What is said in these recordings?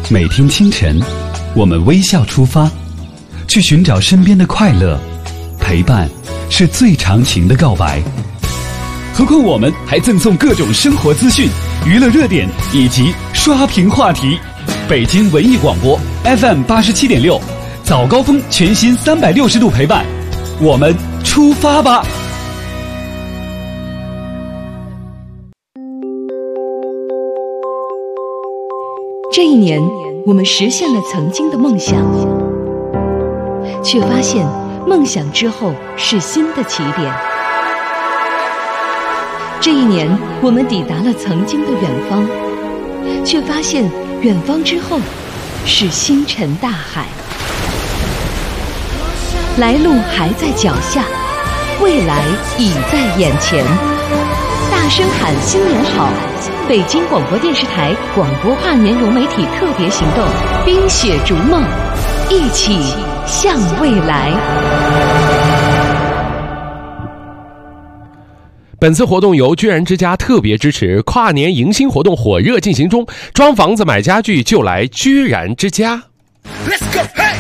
每天清晨，我们微笑出发，去寻找身边的快乐。陪伴是最长情的告白。何况我们还赠送各种生活资讯、娱乐热点以及刷屏话题。北京文艺广播 FM87.6，早高峰全新360度陪伴，我们出发吧！ 这一年，我们实现了曾经的梦想，却发现梦想之后是新的起点。这一年，我们抵达了曾经的远方，却发现远方之后是星辰大海。来路还在脚下，未来已在眼前。大声喊新年好！北京广播电视台广播跨年融媒体特别行动，冰雪逐梦，一起向未来。 本次活动由居然之家特别支持，跨年迎新活动火热进行中，装房子买家具就来居然之家。Let's go, hey!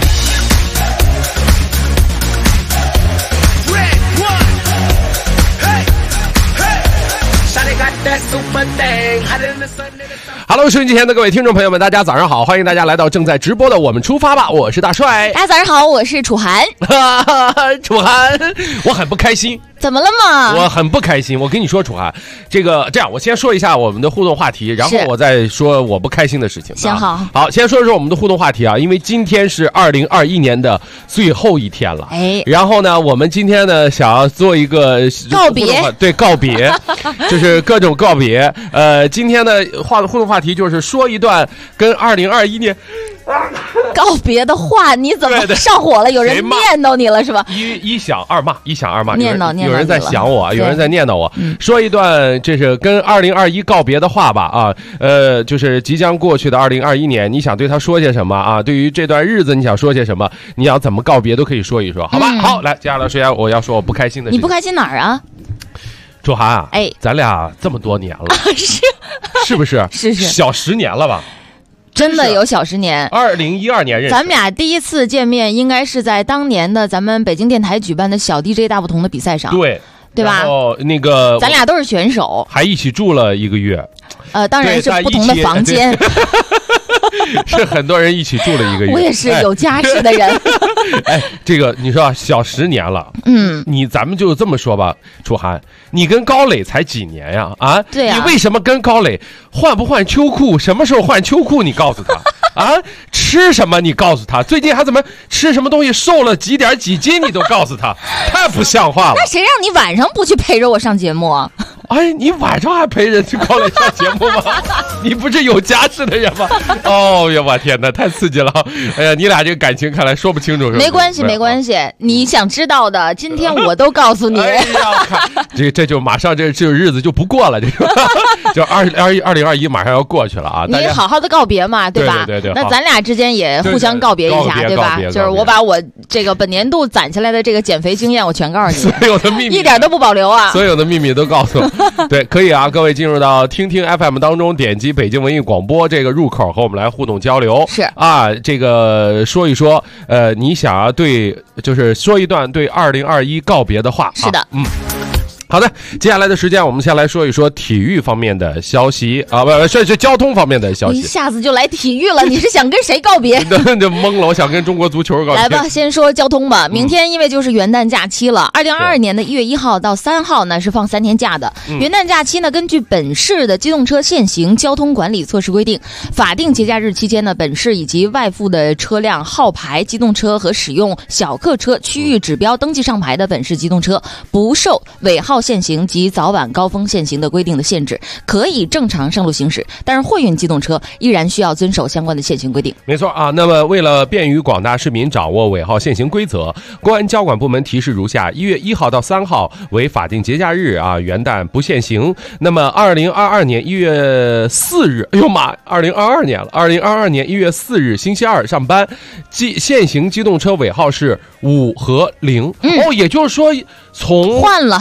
Hello， 收音机前的各位听众朋友们，大家早上好！欢迎大家来到正在直播的我们出发吧，我是大帅。 大家早上好，我是楚涵。 楚涵，我很不开心。 怎么了嘛？ 我很不开心。我跟你说，楚涵，这样，我先说一下我们的互动话题，然后我再说我不开心的事情。 行， 好，先说说我们的互动话题啊，因为今天是2021年的最后一天了。然后呢，我们今天呢想要做一个告别， 对，告别，就是各种告别。今天的互动话题就是说一段跟2021年告别的话，你怎么上火了？有人念叨你了是吧？ 一响二骂， 念叨有人在想我，有人在念叨我。说一段这是跟2021告别的话吧啊，就是即将过去的2021年，你想对他说些什么啊？对于这段日子你想说些什么？你要怎么告别都可以说一说，好吧？好，来，接下来说一下我要说我不开心的事情。 你不开心哪儿啊？ 楚涵啊，咱俩这么多年了，是不是？ 是小10年了吧？ 真的有小10年。 2012年认识。 咱们俩第一次见面应该是在当年的咱们北京电台举办的小 DJ 大不同的比赛上，对吧？ 然后那个咱俩都是选手， 还一起住了1个月。 当然是不同的房间。 是很多人一起住了1个月。 我也是有家室的人。 这个你说小10年了，咱们就这么说吧，楚涵，你跟高磊才几年呀？啊， 对啊， 你为什么跟高磊换不换秋裤？什么时候换秋裤？你告诉他啊，吃什么？你告诉他，最近还怎么吃什么东西瘦了几斤？你都告诉他，太不像话了。 那谁让你晚上不去陪着我上节目啊？ 你晚上还陪人去高磊上节目吗？你不是有家室的人吗？哦呀，我天哪，太刺激了！哎呀，你俩这个感情看来说不清楚是吧？ 没关系，你想知道的，今天我都告诉你。 这就马上这日子就不过了，就2021马上要过去了啊！ 你好好的告别嘛，对吧？ 对。 那咱俩之间也互相告别一下，对吧？就是我把我这个本年度攒下来的这个减肥经验，我全告诉你， 所有的秘密一点都不保留啊！ 所有的秘密都告诉我。对，可以啊，各位进入到听听 FM 当中，点击北京文艺广播这个入口和我们来互动交流。 是啊，这个说一说，你想要就是说一段对2021告别的话。 是的， 好的，接下来的时间我们先来说一说体育方面的消息啊，不是交通方面的消息。 一下子就来体育了，你是想跟谁告别？ 就懵了，我想跟中国足球告别。 来吧，先说交通吧。明天因为就是元旦假期了，2022年的1月1号到3号呢是放3天假的。元旦假期呢，根据本市的机动车现行交通管理措施规定，法定节假日期间呢，本市以及外附的车辆号牌机动车和使用小客车区域指标登记上牌的本市机动车，不受尾号限行及早晚高峰限行的规定的限制，可以正常上路行驶，但是货运机动车依然需要遵守相关的限行规定。 没错啊，那么为了便于广大市民掌握尾号限行规则，公安交管部门提示如下：1月1号到3号为法定节假日啊，元旦不限行。那么2022年1月4日，哎呦妈，2022年了，2022年1月4日星期二上班，限行机动车尾号是5和0。也就是说从换了。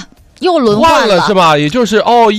又轮换了是吧？也就是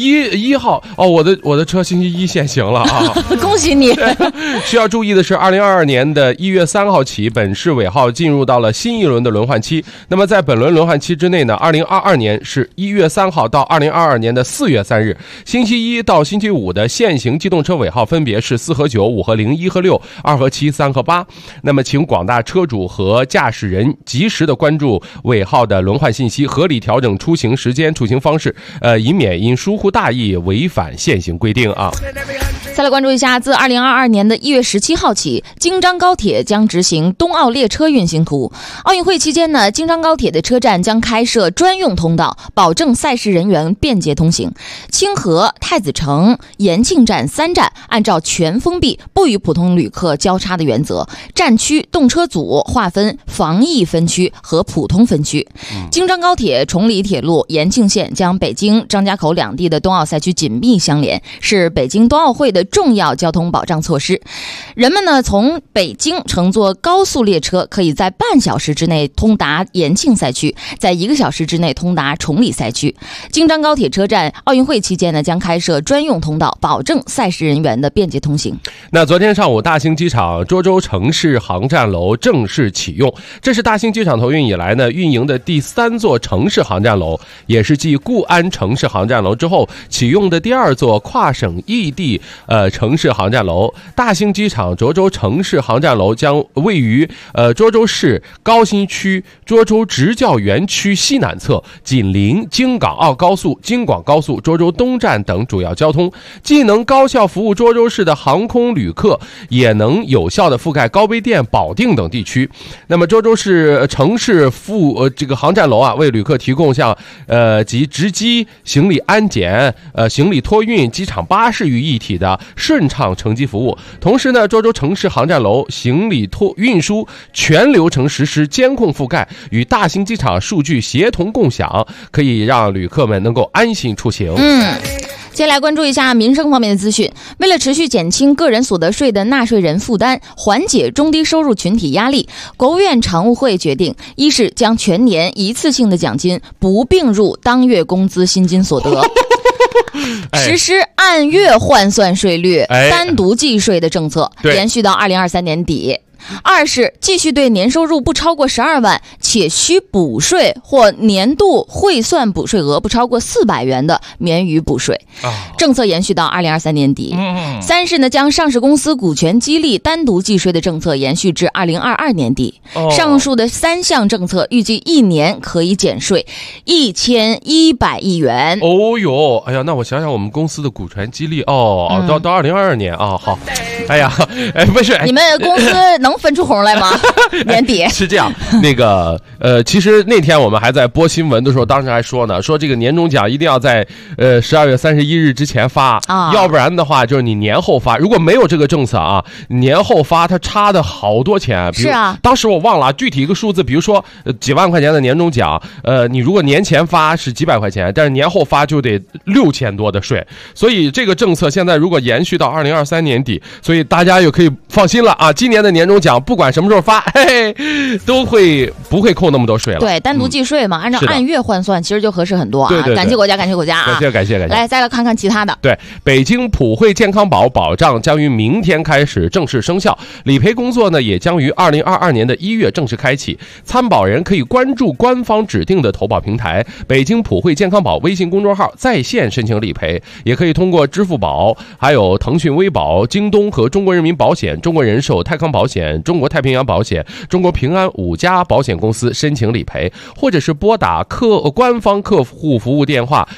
1号我的车星期一限行了啊！ 恭喜你。 需要注意的是，2022年的1月3号起，本市尾号进入到了新一轮的轮换期。那么在本轮轮换期之内呢，2022年是1月3号到2022年的4月3日，星期一到星期五的限行机动车尾号分别是4和9、5和0、1和6、2和7、3和8。那么请广大车主和驾驶人及时的关注尾号的轮换信息，合理调整出行时间、出行方式，以免因疏忽大意违反现行规定啊。 再来关注一下，自2022年的1月17号起，京张高铁将执行冬奥列车运行图。奥运会期间呢，京张高铁的车站将开设专用通道，保证赛事人员便捷通行。清河、太子城、延庆站3站按照全封闭、不与普通旅客交叉的原则，站区动车组划分防疫分区和普通分区。京张高铁崇礼铁路延庆线将北京、张家口两地的冬奥赛区紧密相连，是北京冬奥会的重要交通保障措施。人们呢，从北京乘坐高速列车，可以在半小时之内通达延庆赛区，在1个小时之内通达崇礼赛区。京张高铁车站奥运会期间呢，将开设专用通道，保证赛事人员的便捷通行。 那昨天上午，大兴机场涿州城市航站楼正式启用，这是大兴机场投运以来呢运营的第3座城市航站楼，也是继固安城市航站楼之后启用的第2座跨省异地城市航站楼。大兴机场涿州城市航站楼将位于涿州市高新区涿州职教园区西南侧，紧邻京港澳高速、京广高速、涿州东站等主要交通，既能高效服务涿州市的航空旅客，也能有效的覆盖高碑店、保定等地区。那么涿州市城市这个航站楼啊，为旅客提供像集值机、行李安检、行李托运、机场巴士于一体的顺畅乘机服务。同时呢，涿州城市航站楼行李运输全流程实施监控覆盖，与大兴机场数据协同共享，可以让旅客们能够安心出行。 接下来关注一下民生方面的资讯。为了持续减轻个人所得税的纳税人负担，缓解中低收入群体压力，国务院常务会决定，一是将全年一次性的奖金不并入当月工资薪金所得，实施按月换算税率、单独计税的政策，延续到2023年底。二是继续对年收入不超过12万且需补税或年度汇算补税额不超过400元的免予补税，政策延续到2023年底。三是呢，将上市公司股权激励单独计税的政策延续至2022年底。上述的3项政策预计1年可以减税1100亿元。 哦哟，哎呀，那我想想我们公司的股权激励到2022年啊，好。哎呀，不是， 你们公司能分出红来吗？年底是这样，那个其实那天我们还在播新闻的时候，当时还说呢，说这个年终奖一定要在12月31日之前发要不然的话就是你年后发。如果没有这个政策啊，年后发它差的好多钱。 是啊， 当时我忘了具体一个数字，比如说几万块钱的年终奖，你如果年前发是几百块钱，但是年后发就得6000多的税。所以这个政策现在如果延续到2023年底，所以大家也可以放心了啊，今年的年终奖不管什么时候发，都不会扣那么多税了。 对，单独计税嘛，按照按月换算，其实就合适很多啊。 对， 感谢国家，感谢国家啊！ 感谢。 来，再来看看其他的。 对，北京普惠健康宝保障将于明天开始正式生效，理赔工作呢也将于2022年的1月正式开启。参保人可以关注官方指定的投保平台北京普惠健康宝微信公众号在线申请理赔，也可以通过支付宝、还有腾讯微保、京东和中国人民保险、中国人寿、泰康保险、中国太平洋保险、中国平安5家保险公司申请理赔，或者是拨打官方客户服务电话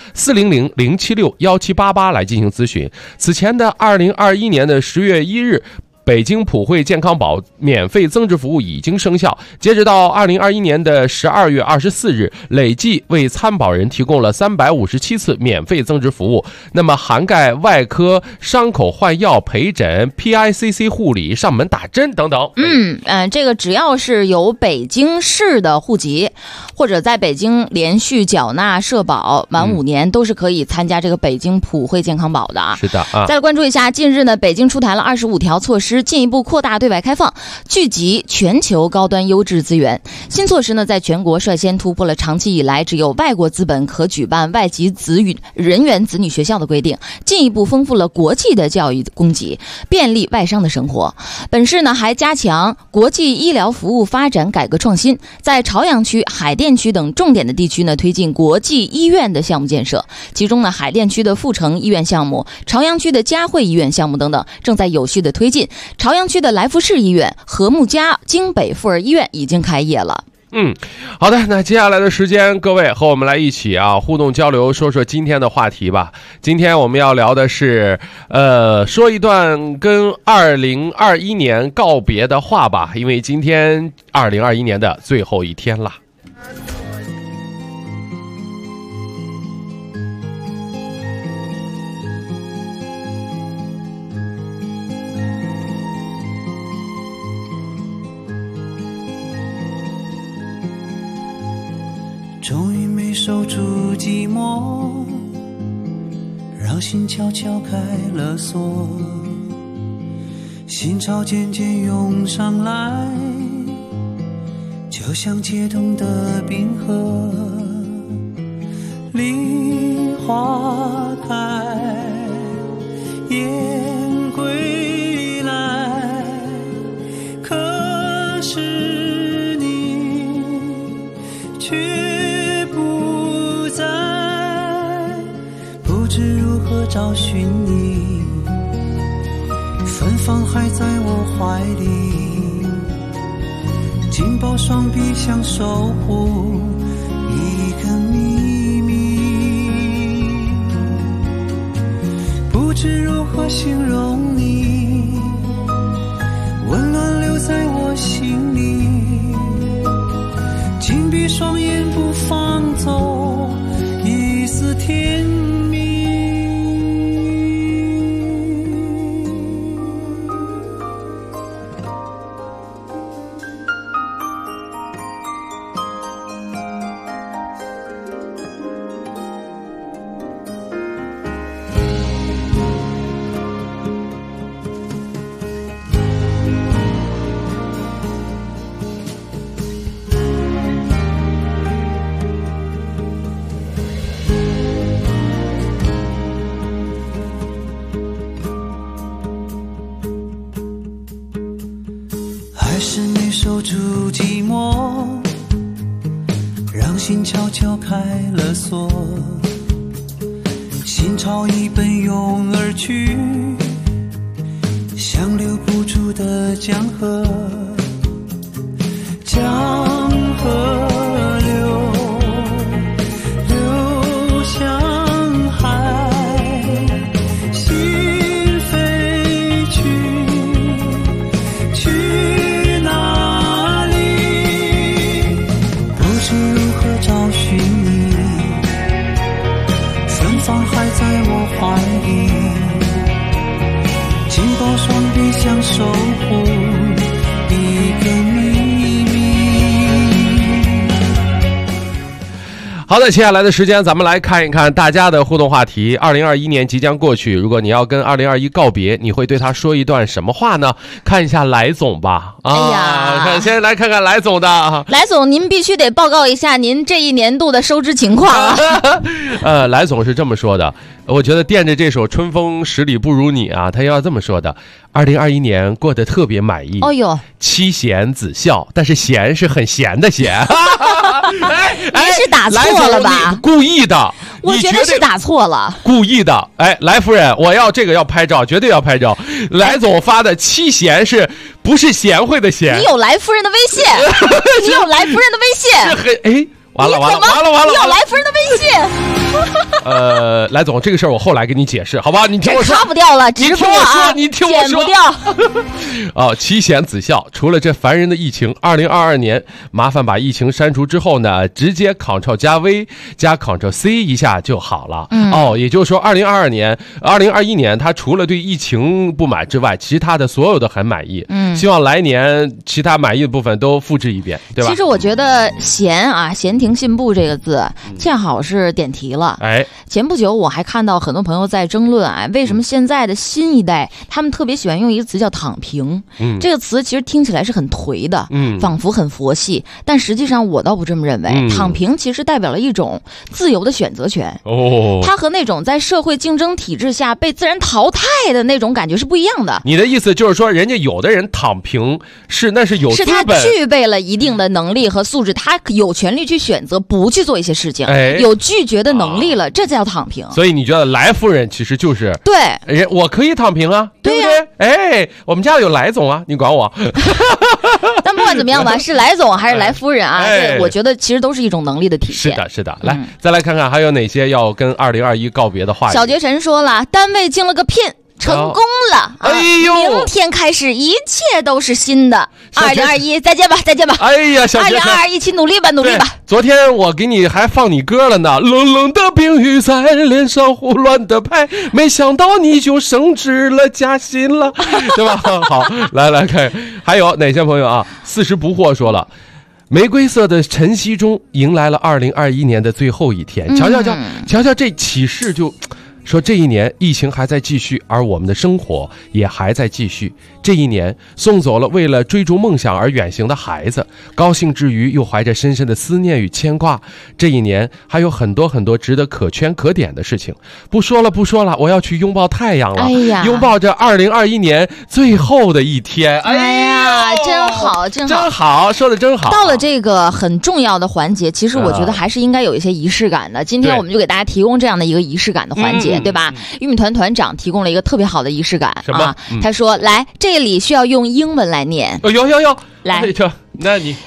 400-076-1788来进行咨询。此前的2021年的10月1日，北京普惠健康宝免费增值服务已经生效，截止到2021年的12月24日，累计为参保人提供了357次免费增值服务，那么涵盖外科、伤口换药、陪诊、PICC 护理、上门打针等等。 这个只要是有北京市的户籍，或者在北京连续缴纳社保满5年，都是可以参加这个北京普惠健康宝的啊。 是的啊。 再来关注一下，近日呢，北京出台了25条措施， 施进一步扩大对外开放，聚集全球高端优质资源。新措施呢，在全国率先突破了长期以来只有外国资本可举办外籍人员子女学校的规定，进一步丰富了国际的教育供给，便利外商的生活。本市呢还加强国际医疗服务发展改革创新，在朝阳区、海淀区等重点的地区呢，推进国际医院的项目建设。其中呢，海淀区的阜成医院项目、朝阳区的嘉惠医院项目等等，正在有序的推进。朝阳区的来福士医院、和睦家京北妇儿医院已经开业了。 好的，那接下来的时间，各位和我们来一起互动交流，说说今天的话题吧。今天我们要聊的是，说一段跟2021年告别的话吧，因为今天2021年的最后一天了。 终于没守住寂寞，让心悄悄开了锁，心潮渐渐涌上来，就像解冻的冰河。梨花开，雁归来，可是你却不在，不知如何找寻你，芬芳还在我怀里，紧抱双臂想守护一个秘密，不知如何形容你，温暖留在我心里，紧闭双眼不放走一丝甜蜜。还是没守住寂寞，让心悄悄开了锁，心潮已奔涌而去，像留不住的江河，江河流向海，心飞去哪里？不知如何找寻你，芬芳还在我怀里，紧抱双臂想守护一个秘密。 好的，接下来的时间咱们来看一看大家的互动话题。2021年即将过去，如果你要跟2021告别，你会对他说一段什么话呢？看一下来总吧。 哎呀， 先来看看来总的。 来总，您必须得报告一下您这一年度的收支情况啊。 来总是这么说的，我觉得垫着这首《春风十里不如你》啊，他要这么说的：2021年过得特别满意。 哦呦， 妻贤子孝，但是贤是很闲的闲。 您是打错了吧？ 故意的， 我觉得是打错了， 故意的。哎，来夫人，我要这个要拍照，绝对要拍照。来总发的妻贤是不是贤惠的贤？ 你有来夫人的微信，你有来夫人的微信， 是很哎。完了！ 你有来夫人的微信？ 来总，这个事儿我后来给你解释，好吧？你听我说， 擦不掉了，直播啊， 你听我说， 剪不掉。 妻贤子孝，除了这烦人的疫情，2022年麻烦把疫情删除之后呢，直接 Ctrl 加 V 加 Ctrl C 一下就好了。也就是说，2021年他除了对疫情不满之外，其他的所有的很满意。希望来年其他满意的部分都复制一遍，对吧？ 其实我觉得贤挺平信步这个字恰好是点题了。前不久我还看到很多朋友在争论为什么现在的新一代他们特别喜欢用一个词叫躺平。这个词其实听起来是很颓的，仿佛很佛系，但实际上我倒不这么认为。躺平其实代表了一种自由的选择权，它和那种在社会竞争体制下被自然淘汰的那种感觉是不一样的。 你的意思就是说，人家有的人躺平那是有资本， 是他具备了一定的能力和素质，他有权利去选择不去做一些事情，有拒绝的能力了，这叫躺平。 所以你觉得来夫人其实就是对， 我可以躺平啊，对不对？我们家有来总啊，你管我。 但不管怎么样吧，是来总还是来夫人啊？对，我觉得其实都是一种能力的体现。 是的。来，再来看看还有哪些要跟2021告别的话语。 小绝尘说了，单位竞了个聘。成功了！明天开始一切都是新的。2021再见吧。 小绝尘 ，2022一起努力吧。 昨天我给你还放你歌了呢，冷冷的冰雨在脸上胡乱的拍，没想到你就升职了加薪了，对吧？好，来看还有哪些朋友啊？40不惑说了，玫瑰色的晨曦中迎来了2021年的最后一天。瞧瞧这启示，就说这一年疫情还在继续，而我们的生活也还在继续。这一年送走了为了追逐梦想而远行的孩子，高兴之余又怀着深深的思念与牵挂。这一年还有很多很多值得可圈可点的事情。不说了，我要去拥抱太阳了。拥抱着2021年最后的一天。 真好， 说的真好。 到了这个很重要的环节，其实我觉得还是应该有一些仪式感的。今天我们就给大家提供这样的一个仪式感的环节，对吧？玉米团团长提供了一个特别好的仪式感啊！他说：“来，这里需要用英文来念。” 有， 来， 那你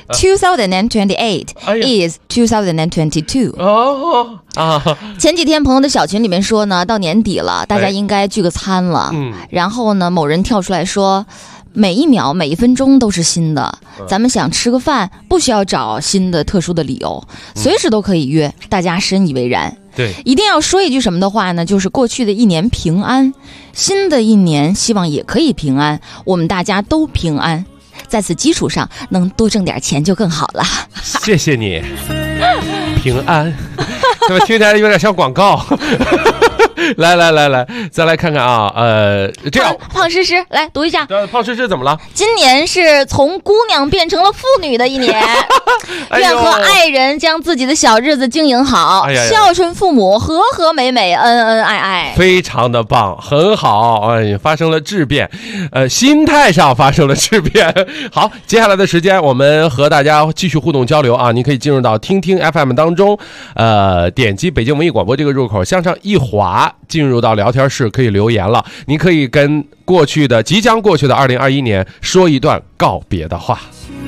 2028 is 2022。前几天朋友的小群里面说呢，到年底了，大家应该聚个餐了。然后呢，某人跳出来说，每一秒每一分钟都是新的，咱们想吃个饭不需要找新的特殊的理由，随时都可以约，大家深以为然。 对， 一定要说一句什么的话呢，就是过去的一年平安，新的一年希望也可以平安，我们大家都平安，在此基础上能多挣点钱就更好了。 谢谢你。平安怎么听起来有点像广告。来，再来看看啊，这样胖诗诗来读一下。 胖诗诗怎么了？ 今年是从姑娘变成了妇女的一年，愿和爱人将自己的小日子经营好，孝顺父母，和和美美，恩恩爱爱， 非常的棒，很好。发生了质变，心态上发生了质变。好，接下来的时间我们和大家继续互动交流啊，你可以进入到听听 FM 当中，点击北京文艺广播这个入口，向上一滑，进入到聊天室可以留言了。你可以跟即将过去的2021年说一段告别的话。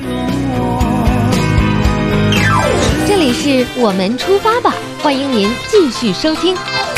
这里是我们出发吧，欢迎您继续收听。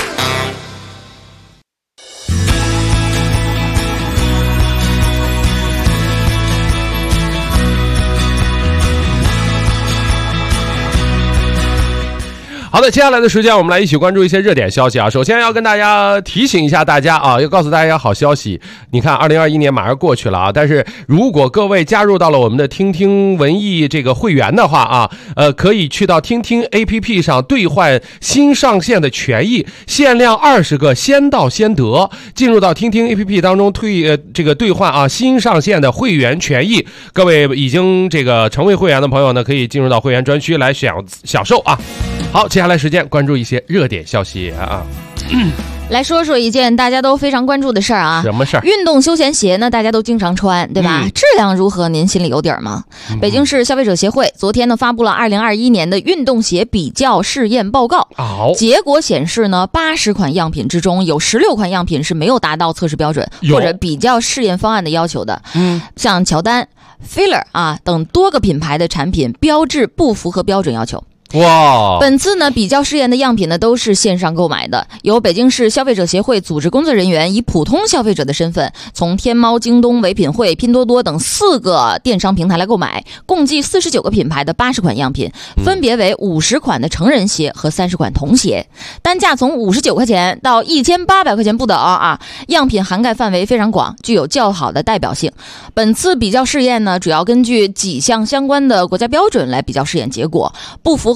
好的，接下来的时间我们来一起关注一些热点消息啊。首先要跟大家提醒一下大家啊，要告诉大家好消息。你看2021年马上过去了啊，但是如果各位加入到了我们的听听文艺这个会员的话啊，可以去到听听 APP 上兑换新上线的权益，限量20个，先到先得。进入到听听 APP 当中兑换啊新上线的会员权益，各位已经这个成为会员的朋友呢，可以进入到会员专区来享受啊。好，接下来时间关注一些热点消息啊。 来说说一件大家都非常关注的事儿啊。 什么事儿？ 运动休闲鞋呢，大家都经常穿，对吧？质量如何？您心里有底儿吗？北京市消费者协会昨天呢发布了2021年的运动鞋比较试验报告。结果显示呢，80款样品之中有16款样品是没有达到测试标准或者比较试验方案的要求的。像乔丹、Fila 啊等多个品牌的产品标志不符合标准要求。 哇！ 本次呢比较试验的样品呢都是线上购买的，由北京市消费者协会组织工作人员以普通消费者的身份，从天猫、京东、唯品会、拼多多等4个电商平台来购买，共计49个品牌的80款样品，分别为50款的成人鞋和30款童鞋，单价从59块钱到1800块钱不等啊！样品涵盖范围非常广，具有较好的代表性。本次比较试验呢，主要根据几项相关的国家标准来比较试验结果，不符合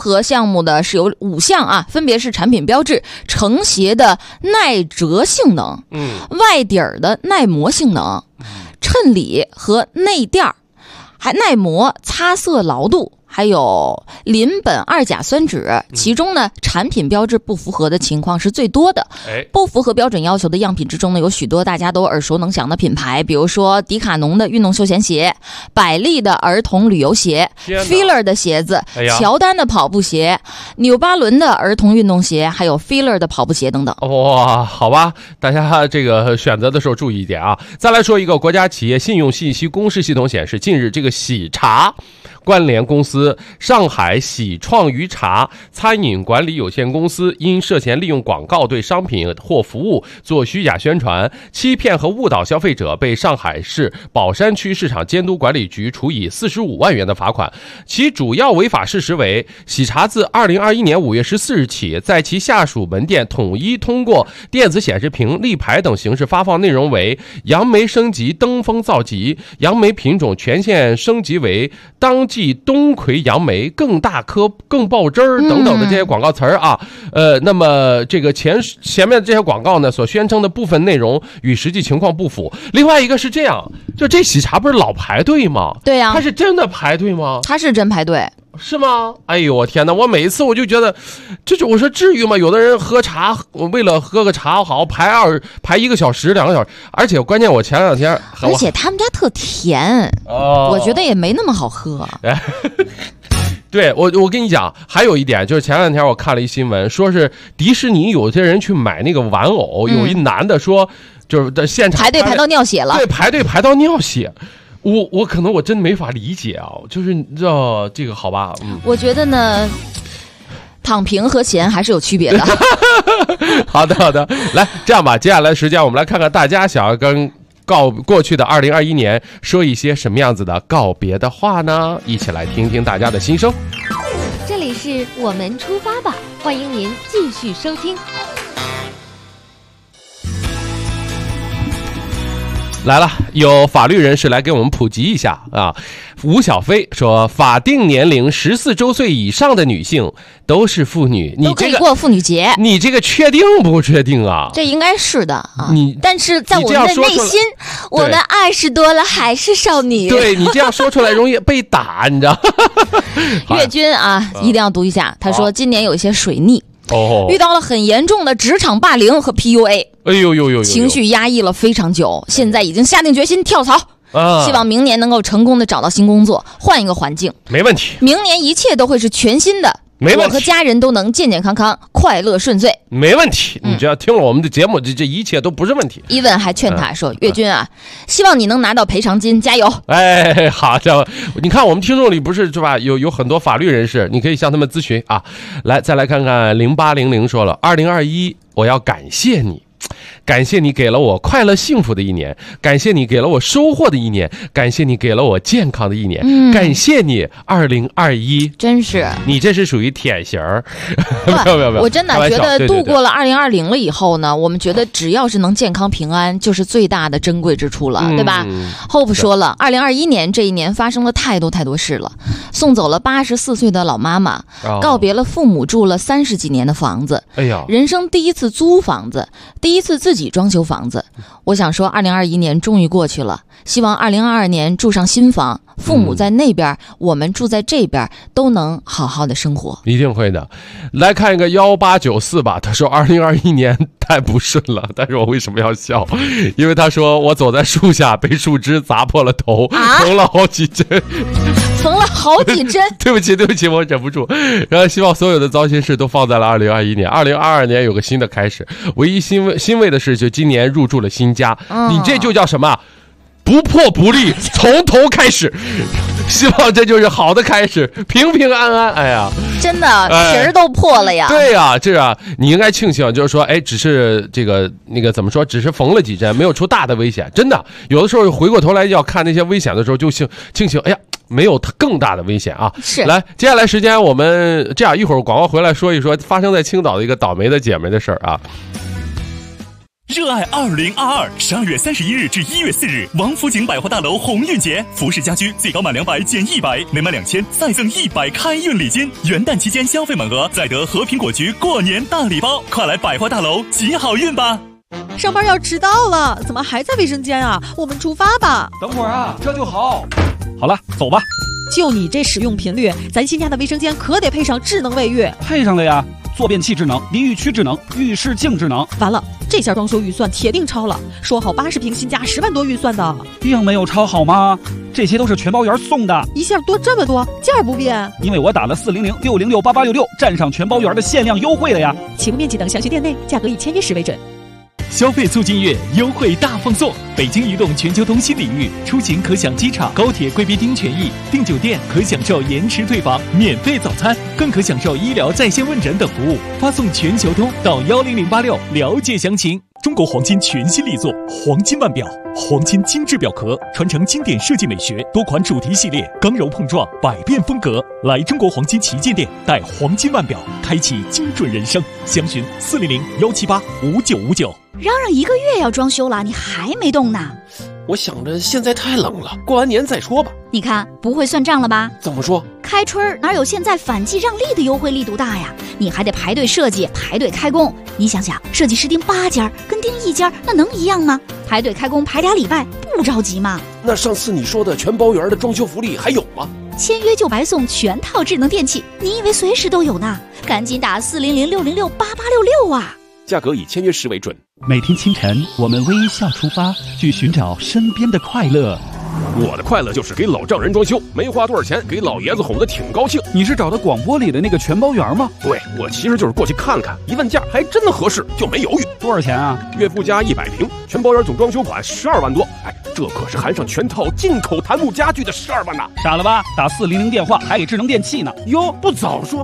合项目的是有5项啊，分别是产品标志、承鞋的耐折性能，外底儿的耐磨性能，衬里和内垫儿，还耐磨、擦色牢度。还有邻苯二甲酸酯，其中呢，产品标志不符合的情况是最多的。不符合标准要求的样品之中呢，有许多大家都耳熟能详的品牌，比如说迪卡侬的运动休闲鞋、百丽的儿童旅游鞋、Fila 的鞋子、乔丹的跑步鞋、纽巴伦的儿童运动鞋，还有 Fila 的跑步鞋等等。 哇，好吧，大家这个选择的时候注意一点啊。再来说一个，国家企业信用信息公示系统显示，近日这个喜茶关联公司上海喜创鱼茶餐饮管理有限公司因涉嫌利用广告对商品或服务做虚假宣传，欺骗和误导消费者，被上海市宝山区市场监督管理局处以45万元的罚款。其主要违法事实为，喜茶自2021年5月14日起，在其下属门店统一通过电子显示屏、立牌等形式发放内容为杨梅升级登峰造极，杨梅品种全线升级为当季冬葵杨梅更大颗更爆汁儿等等的这些广告词儿啊，那么这个前面这些广告呢所宣称的部分内容与实际情况不符。另外一个是这样，就这喜茶不是老排队吗？ 对呀， 他是真的排队吗？ 他是真排队。 是吗？哎呦我天哪！我每一次我就觉得，我说至于吗？有的人喝茶，为了喝个茶好排1个小时、2个小时，而且关键我前2天， 而且他们家特甜，我觉得也没那么好喝。 对，我跟你讲，还有一点就是前2天我看了一新闻，说是迪士尼有些人去买那个玩偶，有一男的说就是在现场排队排到尿血了， 对，排队排到尿血。我可能我真没法理解啊，就是你知道这个好吧？ 我觉得呢，躺平和钱还是有区别的。 好的，来这样吧，接下来时间我们来看看大家想要跟过去的2021年说一些什么样子的告别的话呢？一起来听听大家的心声。 这里是我们出发吧，欢迎您继续收听。 来了，有法律人士来给我们普及一下啊。吴小飞说，法定年龄14周岁以上的女性都是妇女， 都可以过妇女节。 你这个确定不确定啊？ 这应该是的啊。但是在我们的内心，我们20多了还是少女。 对，你这样说出来容易被打，你知道？ 岳军啊，一定要读一下。他说，今年有一些水逆。遇到了很严重的职场霸凌和 PUA， 哎呦， 情绪压抑了非常久，现在已经下定决心跳槽，希望明年能够成功的找到新工作，换一个环境。 没问题， 明年一切都会是全新的， 没问题， 我和家人都能健健康康、快乐顺遂。 没问题，你只要听了我们的节目，这一切都不是问题。 伊文还劝他说：“岳军啊，希望你能拿到赔偿金，加油！” 哎，好，这你看我们听众里不是吧？有很多法律人士，你可以向他们咨询啊。来，再来看看0800说了，2021我要感谢你。感谢你给了我快乐幸福的一年，感谢你给了我收获的一年，感谢你给了我健康的一年，感谢你2021， 真是你这是属于舔型儿。没有， 我真的觉得度过了2020了以后呢，我们觉得只要是能健康平安，就是最大的珍贵之处了，对吧？Hope 说了，2021年这一年发生了太多事了，送走了84岁的老妈妈，告别了父母住了30几年的房子， 哎呀， 人生第一次租房子，第一次自己装修房子。我想说2021年终于过去了，希望2022年住上新房，父母在那边，我们住在这边，都能好好的生活。 一定会的。来看一个1894吧，他说2021年太不顺了，但是我为什么要笑？因为他说我走在树下被树枝砸破了头，缝了好几针。 缝了好几针。 对不起，我忍不住。然后希望所有的糟心事都放在了2021年，2022年有个新的开始。唯一欣慰的是，就今年入住了新家，你这就叫什么？不破不立，从头开始。希望这就是好的开始，平平安安。哎呀， 真的皮儿都破了呀。 对呀，这啊，你应该庆幸，就是说，哎，只是那个怎么说，只是缝了几针，没有出大的危险。真的，有的时候回过头来要看那些危险的时候，就庆幸，哎呀，没有更大的危险啊。 是。 来，接下来时间我们这样，一会儿广告回来说一说发生在青岛的一个倒霉的姐妹的事儿啊。 热爱2022，12月31日至1月4日，王府井百货大楼鸿运节，服饰家居最高满200减100，每满2000再赠100开运礼金。元旦期间消费满额，再得和平果局过年大礼包，快来百货大楼集好运吧！ 上班要迟到了，怎么还在卫生间啊？我们出发吧。 等会儿啊，这就好。好了，走吧。 就你这使用频率，咱新家的卫生间可得配上智能卫浴。 配上了呀，坐便器智能、淋浴区智能、浴室镜智能。 完了，这下装修预算铁定超了，说好80平新家10万多预算的， 并没有超好吗？这些都是全包园送的， 一下多这么多，价儿不变。 因为我打了400-606-8866，占上全包园的限量优惠了呀。 起步面积等详询店内，价格以签约时为准。 消费促进月优惠大放送，北京移动全球通新领域，出行可享机场、高铁贵宾厅权益，订酒店可享受延迟退房、免费早餐，更可享受医疗在线问诊等服务。发送全球通到10086了解详情。中国黄金全新力作黄金腕表，黄金精致表壳，传承经典设计美学，多款主题系列，刚柔碰撞，百变风格。来中国黄金旗舰店，带黄金腕表，开启精准人生。详询400-178-5959。 嚷嚷1个月要装修了，你还没动呢？ 我想着现在太冷了，过完年再说吧。 你看不会算账了吧？ 怎么说？ 开春哪有现在反季让利的优惠力度大呀？你还得排队设计，排队开工。你想想，设计师盯8家，跟盯1家，那能一样吗？排队开工排2礼拜，不着急吗？ 那上次你说的全包园的装修福利还有吗？ 签约就白送全套智能电器，你以为随时都有呢？赶紧打400-606-8866啊！ 价格以签约时为准。 每天清晨，我们微笑出发，去寻找身边的快乐。 我的快乐就是给老丈人装修，没花多少钱，给老爷子哄得挺高兴。 你是找的广播里的那个全包园吗？ 对，我其实就是过去看看，一问价还真的合适，就没犹豫。 多少钱啊？ 岳父家100平，全包园总装修款12万多。哎，这可是含上全套进口檀木家具的12万呐！ 傻了吧？打400电话还给智能电器呢。 哟，不早说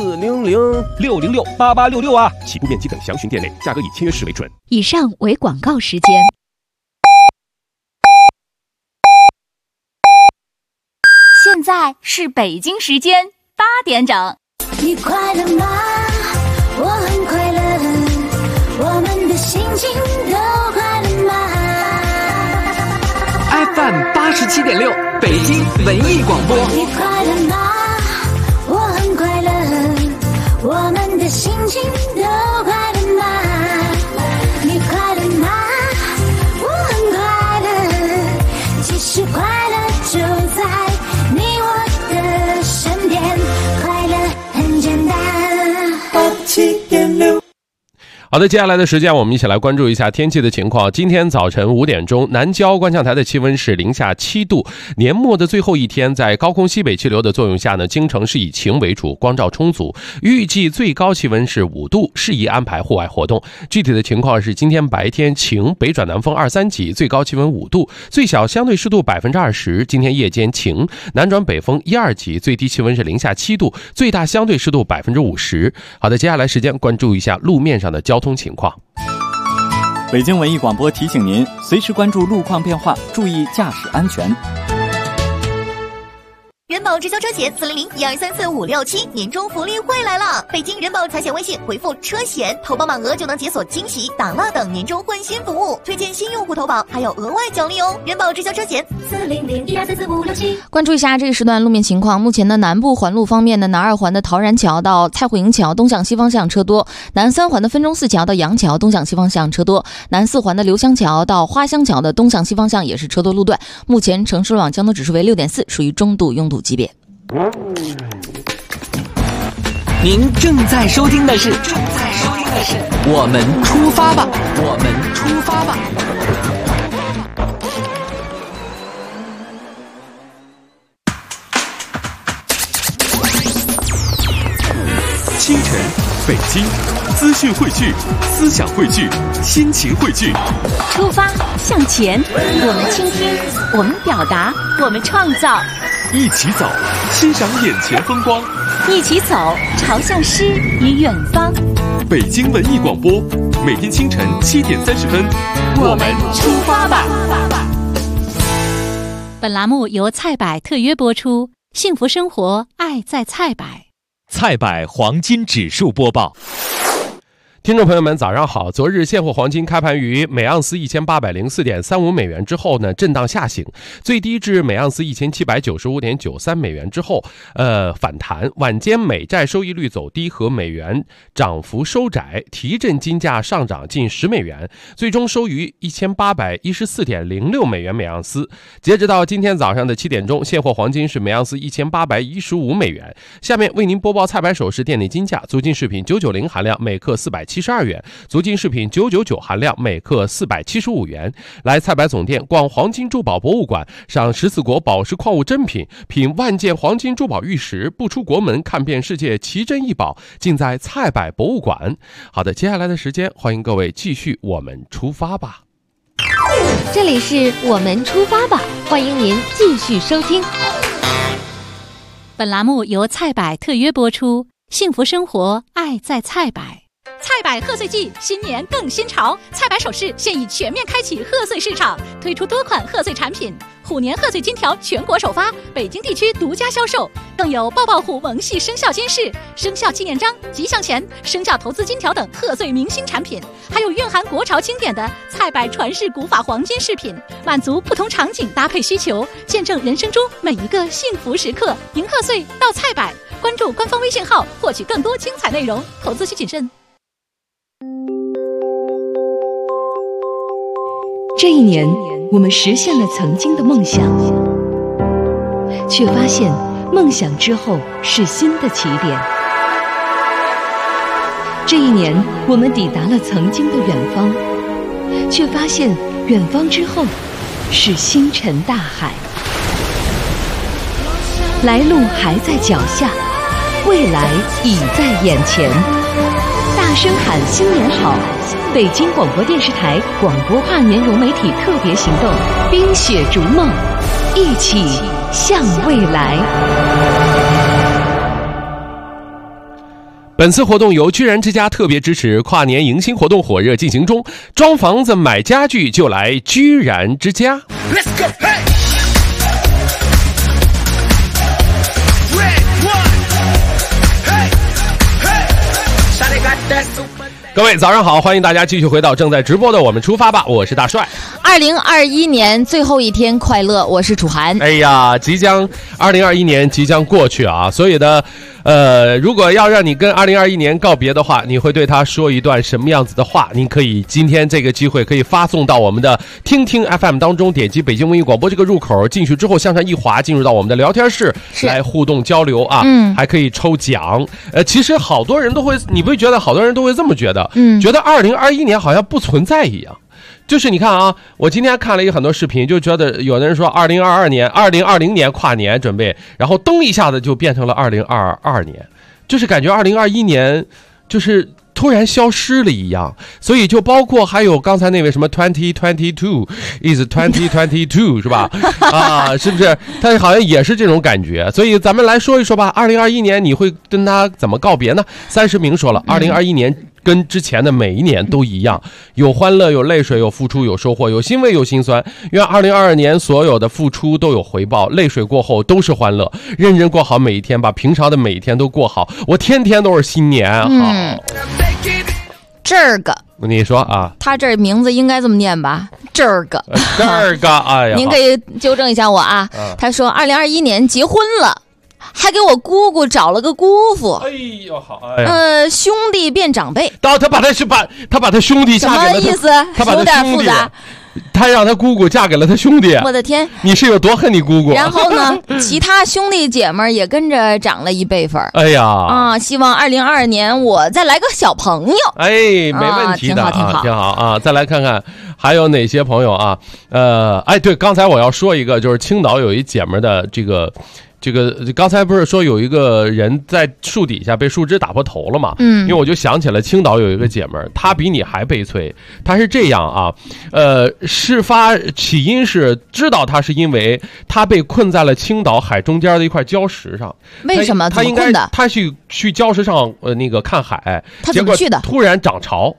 400-606-8866啊！ 起步面积等详询店内，价格以签约时为准。 以上为广告时间。 现在是北京时间8点整。 你快乐吗？我很快乐，我们的心情都快乐吗 ？FM 87.6，北京文艺广播。 你快乐吗？我很快乐，我们的心情都快乐吗？你快乐吗？我很快乐，其实快乐就在你我的身边，快乐很简单。87.6。 好的，接下来的时间我们一起来关注一下天气的情况。今天早晨5点钟，南郊观象台的气温是-7度。年末的最后一天，在高空西北气流的作用下呢，京城是以晴为主，光照充足，预计最高气温是5度，适宜安排户外活动。具体的情况是，今天白天晴，北转南风2、3级，最高气温5度，最小相对湿度20%。今天夜间晴，南转北风1、2级，最低气温是-7度，最大相对湿度50%。好的，接下来时间关注一下路面上的交通情况。 北京文艺广播提醒您，随时关注路况变化，注意驾驶安全。 人保直销车险400-1234567年终福利会来了！北京人保财险微信回复车险，投保满额就能解锁惊喜、打蜡等年终换新服务，推荐新用户投保还有额外奖励哦！人保直销车险400-1234567。 关注一下这个时段路面情况。目前的南部环路方面的南2环的陶然桥到蔡慧营桥东向西方向车多，南3环的分钟寺桥到杨桥东向西方向车多，南4环的刘香桥到花乡桥的东向西方向也是车多路段。目前城市路网交通指数为6.4，属于中度拥堵级别。 您正在收听的是我们出发吧，我们出发吧。 清晨，北京，资讯汇聚，思想汇聚，心情汇聚。 出发向前，我们倾听，我们表达，我们创造。 一起走，欣赏眼前风光。 一起走，朝向诗与远方。 北京文艺广播，每天清晨7点30分， 我们出发吧。本栏目由菜百特约播出，幸福生活，爱在菜百。 菜百黄金指数播报。 听众朋友们，早上好！昨日现货黄金开盘于每盎司1804.35美元之后呢，震荡下行，最低至每盎司1795.93美元之后，反弹。晚间美债收益率走低和美元涨幅收窄，提振金价上涨近10美元，最终收于1814.06美元每盎司。截止到今天早上的7点钟，现货黄金是每盎司1815美元。下面为您播报菜百首饰店内金价：足金饰品990含量每克472元，足金饰品999含量每克475元。来菜百总店逛黄金珠宝博物馆，赏14国宝石矿物珍品，品万件黄金珠宝玉石，不出国门看遍世界奇珍异宝，尽在菜百博物馆。好的，接下来的时间，欢迎各位继续我们出发吧。 这里是我们出发吧，欢迎您继续收听。 本栏目由菜百特约播出，幸福生活，爱在菜百。菜百贺岁季，新年更新潮，菜百首饰现已全面开启贺岁市场，推出多款贺岁产品。虎年贺岁金条全国首发，北京地区独家销售，更有抱抱虎萌系生肖金饰、生肖纪念章、吉祥钱、生肖投资金条等贺岁明星产品，还有蕴含国潮经典的菜百传世古法黄金饰品，满足不同场景搭配需求，见证人生中每一个幸福时刻。迎贺岁到菜百，关注官方微信号获取更多精彩内容，投资需谨慎。 这一年，我们实现了曾经的梦想，却发现梦想之后是新的起点。这一年，我们抵达了曾经的远方，却发现远方之后是星辰大海。来路还在脚下，未来已在眼前。大声喊新年好！北京广播电视台广播跨年融媒体特别行动，冰雪逐梦，一起向未来。 本次活动由居然之家特别支持，跨年迎新活动火热进行中，装房子买家具就来居然之家。Let's go, hey!各位早上好，欢迎大家继续回到正在直播的我们出发吧，我是大帅。 2021年最后一天快乐，我是楚涵。 哎呀，2021年即将过去啊，所以呢如果要让你跟2021年告别的话，你会对他说一段什么样子的话？您可以今天这个机会可以发送到我们的听听 FM 当中，点击北京文艺广播这个入口，进去之后向上一滑，进入到我们的聊天室来互动交流啊，还可以抽奖。其实好多人都会，你不会觉得好多人都会这么觉得，觉得2021年好像不存在一样。就是你看啊，我今天看了一个很多视频，就觉得有的人说2020年跨年准备，然后噔一下子就变成了2022年，就是感觉2021年就是突然消失了一样。所以就包括还有刚才那位什么2022 is 2022 是吧？啊，是不是？他好像也是这种感觉。所以咱们来说一说吧，2021年你会跟他怎么告别呢？30名说了，2021年跟之前的每一年都一样，有欢乐，有泪水，有付出，有收获，有欣慰，有心酸。愿2022年所有的付出都有回报，泪水过后都是欢乐，认真过好每一天，把平常的每一天都过好。我天天都是新年。好， 这个你说啊， 他这名字应该这么念吧？这个， 哎呀， 您可以纠正一下我啊。他说2021年结婚了。还给我姑姑找了个姑父， 哎呦好，哎兄弟变长辈。 他把他兄弟嫁给了他， 什么意思？ 他把有点复杂。 他让他姑姑嫁给了他兄弟。 我的天， 你是有多恨你姑姑？ 然后呢，其他兄弟姐妹也跟着长了1辈分。 哎呀， 啊，希望2022年我再来个小朋友。 哎，没问题的啊，挺好啊。再来看看还有哪些朋友啊？哎，对，刚才我要说一个，就是青岛有一姐妹的这个刚才不是说有一个人在树底下被树枝打破头了嘛？因为我就想起了青岛有一个姐们儿，她比你还悲催。她是这样啊，事发起因是知道她是因为她被困在了青岛海中间的一块礁石上。 为什么？ 她应该她去礁石上那个看海， 她怎么去的？ 突然涨潮。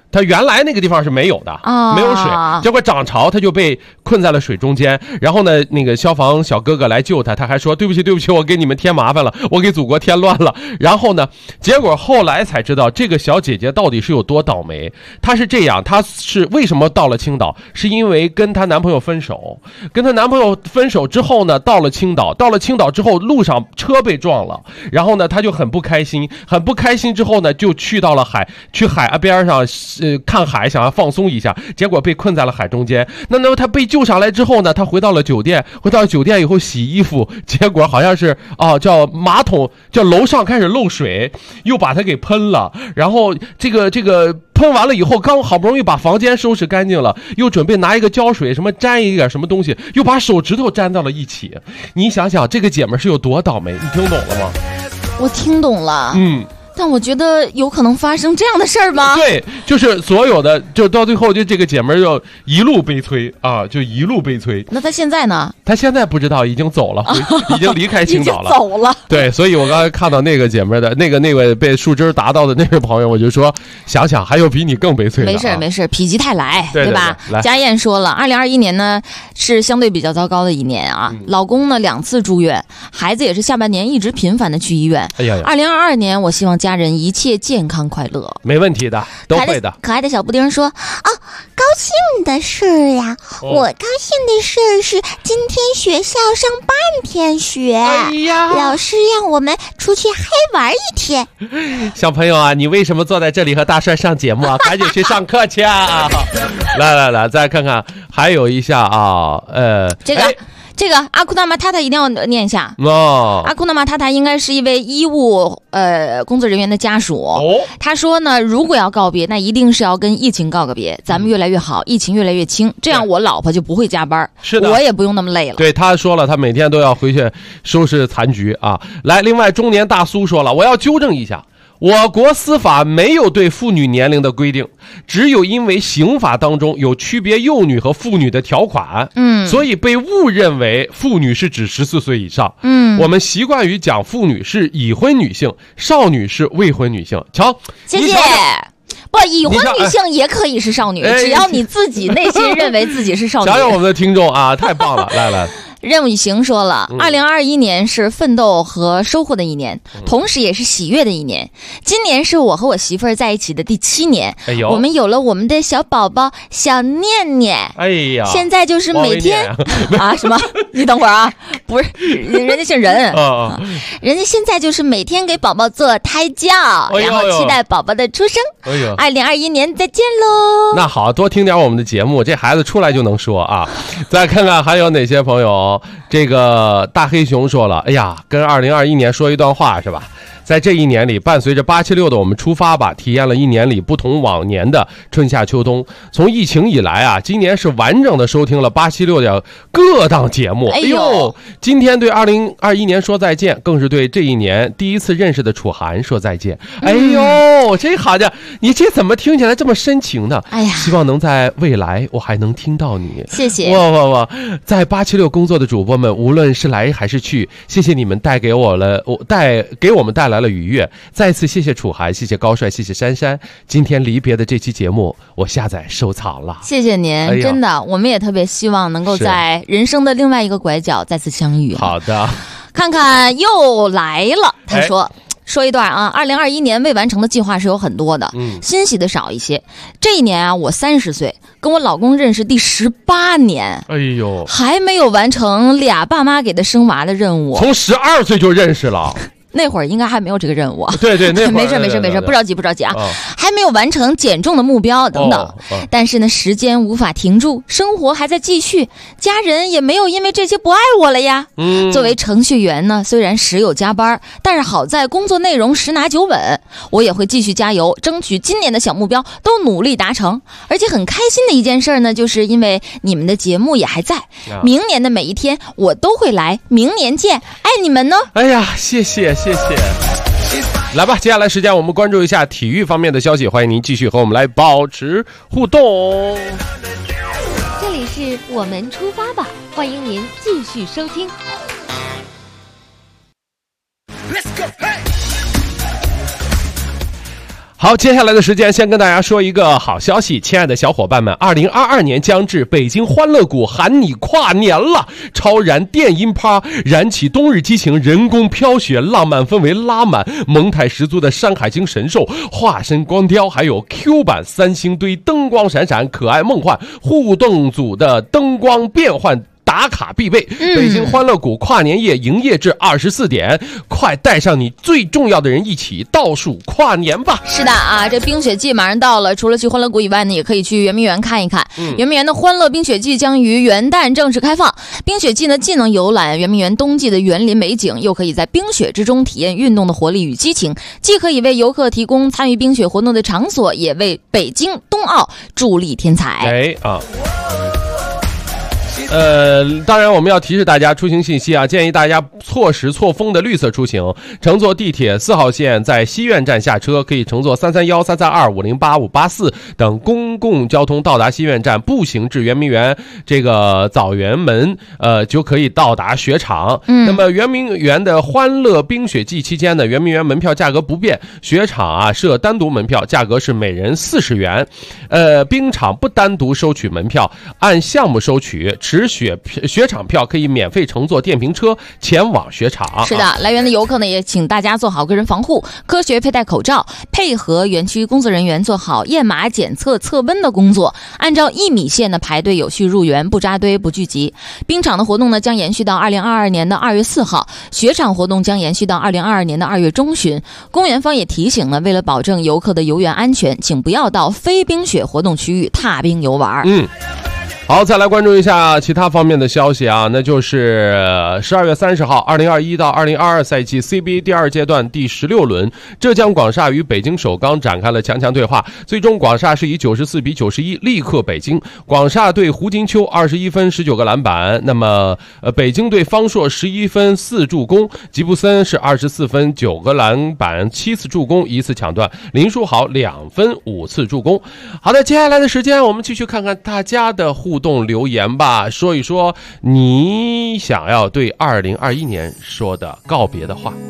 它原来那个地方是没有的，没有水，结果涨潮，它就被困在了水中间。然后呢，那个消防小哥哥来救他，他还说对不起，我给你们添麻烦了，我给祖国添乱了。然后呢，结果后来才知道这个小姐姐到底是有多倒霉。她是这样，她是为什么到了青岛，是因为跟她男朋友分手，跟她男朋友分手之后呢，到了青岛之后路上车被撞了，然后呢，她就很不开心之后呢，就去到了去海岸边上。看海，想要放松一下，结果被困在了海中间。那么他被救上来之后呢，他回到了酒店以后洗衣服，结果好像是叫马桶叫楼上开始漏水，又把他给喷了。然后这个喷完了以后，刚好不容易把房间收拾干净了，又准备拿一个胶水什么沾一点什么东西，又把手指头沾到了一起。你想想这个姐们是有多倒霉，你听懂了吗？ 我听懂了。但我觉得有可能发生这样的事儿吗？ 对，就是所有的，就到最后就这个姐们要一路悲催啊，就一路悲催。 那她现在呢？ 她现在不知道，已经走了，已经离开青岛了， 走了。 对，所以我刚才看到那个姐们的那位被树枝打到的那位朋友，我就说，想想还有比你更悲催的。 没事，否极泰来， 对吧？佳燕说了，2021年呢是相对比较糟糕的一年啊。老公呢2次住院，孩子也是下半年一直频繁的去医院。2022年，我希望家人一切健康快乐， 没问题的，都会的。 可爱的小布丁说：“ 高兴的事呀，我高兴的事是今天学校上半天学，老师让我们出去嗨玩一天。” 小朋友啊，你为什么坐在这里和大帅上节目啊？赶紧去上课去啊！来，再看看，还有一下啊， 这个阿库纳马塔塔一定要念一下阿库纳马塔塔应该是一位医务工作人员的家属。他说呢，如果要告别，那一定是要跟疫情告个别，咱们越来越好，疫情越来越轻，这样我老婆就不会加班， 是的， 我也不用那么累了。 对，他说了，他每天都要回去收拾残局啊。来，另外中年大苏说了，我要纠正一下。我国司法没有对妇女年龄的规定，只有因为刑法当中有区别幼女和妇女的条款，所以被误认为妇女是指14岁以上。我们习惯于讲妇女是已婚女性，少女是未婚女性。瞧， 谢谢。不，已婚女性也可以是少女，只要你自己内心认为自己是少女。 想想我们的听众啊，太棒了！来。 任务行说了，2021年是奋斗和收获的一年，同时也是喜悦的一年。今年是我和我媳妇儿在一起的第7年，我们有了我们的小宝宝小念念。现在就是每天什么？你等会儿啊，不是，人家姓任人家现在就是每天给宝宝做胎教，然后期待宝宝的出生。2021年再见喽！ 那好，多听点我们的节目，这孩子出来就能说啊。再看看还有哪些朋友。这个大黑熊说了，哎呀，跟2021年说一段话是吧？在这一年里，伴随着876的我们出发吧，体验了一年里不同往年的春夏秋冬。从疫情以来啊，今年是完整的收听了876的各档节目。今天对2021年说再见，更是对这一年第一次认识的楚涵说再见。这好的，你这怎么听起来这么深情呢？希望能在未来我还能听到你。 谢谢。 在876工作的主播们，无论是来还是去，谢谢你们给我们带来了愉悦。再次谢谢楚涵，谢谢高帅，谢谢珊珊。今天离别的这期节目我下载收藏了， 谢谢您。真的，我们也特别希望能够在人生的另外一个拐角再次相遇。 好的， 看看又来了。他说一段啊，2021年未完成的计划是有很多的，欣喜的少一些。这一年啊，我30岁，跟我老公认识第18年，还没有完成俩爸妈给的生娃的任务。 从12岁就认识了。 那会儿应该还没有这个任务， 对，那会儿没事，不着急啊，还没有完成减重的目标等等。但是呢，时间无法停住，生活还在继续，家人也没有因为这些不爱我了呀。作为程序员呢，虽然时有加班，但是好在工作内容十拿9稳，我也会继续加油，争取今年的小目标都努力达成。而且很开心的一件事呢，就是因为你们的节目也还在，明年的每一天我都会来，明年见，爱你们呢。 哎呀，谢谢。来吧，接下来时间我们关注一下体育方面的消息，欢迎您继续和我们来保持互动。 这里是我们出发吧，欢迎您继续收听。 好，接下来的时间先跟大家说一个好消息，亲爱的小伙伴们，2022年将至，北京欢乐谷喊你跨年了！超燃电音趴，燃起冬日激情，人工飘雪，浪漫氛围拉满，萌态十足的山海经神兽化身光雕，还有 Q 版三星堆灯光闪闪，可爱梦幻互动组的灯光变换打卡必备。北京欢乐谷跨年夜营业至24点，快带上你最重要的人一起倒数跨年吧。 是的啊，这冰雪季马上到了，除了去欢乐谷以外呢，也可以去圆明园看一看。圆明园的欢乐冰雪季将于元旦正式开放。冰雪季呢，既能游览圆明园冬季的园林美景，又可以在冰雪之中体验运动的活力与激情，既可以为游客提供参与冰雪活动的场所，也为北京冬奥助力添彩。 当然我们要提示大家出行信息啊，建议大家错时错峰的绿色出行，乘坐地铁4号线在西苑站下车，可以乘坐331、332、508、584等公共交通到达西苑站，步行至圆明园这个枣园门，就可以到达雪场。那么圆明园的欢乐冰雪季期间呢，圆明园门票价格不变，雪场啊设单独门票，价格是每人40元。冰场不单独收取门票，按项目收取，持雪场票可以免费乘坐电瓶车前往雪场。 是的，来园的游客呢，也请大家做好个人防护，科学佩戴口罩，配合园区工作人员做好验码检测测温的工作，按照1米线的排队有序入园，不扎堆不聚集。冰场的活动呢将延续到2022年的2月4号，雪场活动将延续到2022年的2月中旬。公园方也提醒了，为了保证游客的游园安全，请不要到非冰雪活动区域踏冰游玩。 好，再来关注一下其他方面的消息啊，那就是12月30号，2021到2022赛季 CBA 第2阶段第16轮，浙江广厦与北京首钢展开了强强对话，最终广厦是以94比91力克北京。广厦队胡金秋21分19个篮板，那么北京队方硕11分4助攻，吉布森是24分9个篮板7次助攻1次抢断，林书豪2分5次助攻。好的，接下来的时间我们继续看看大家的互动留言吧，说一说你想要对2021年说的告别的话。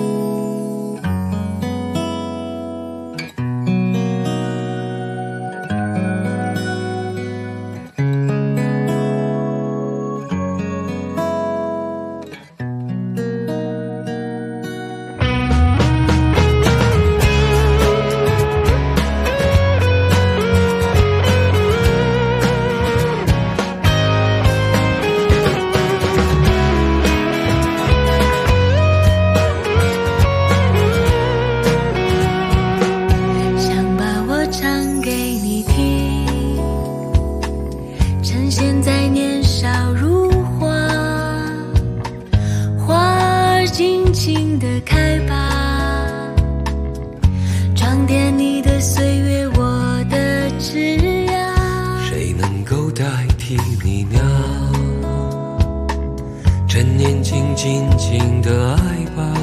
静静的爱吧，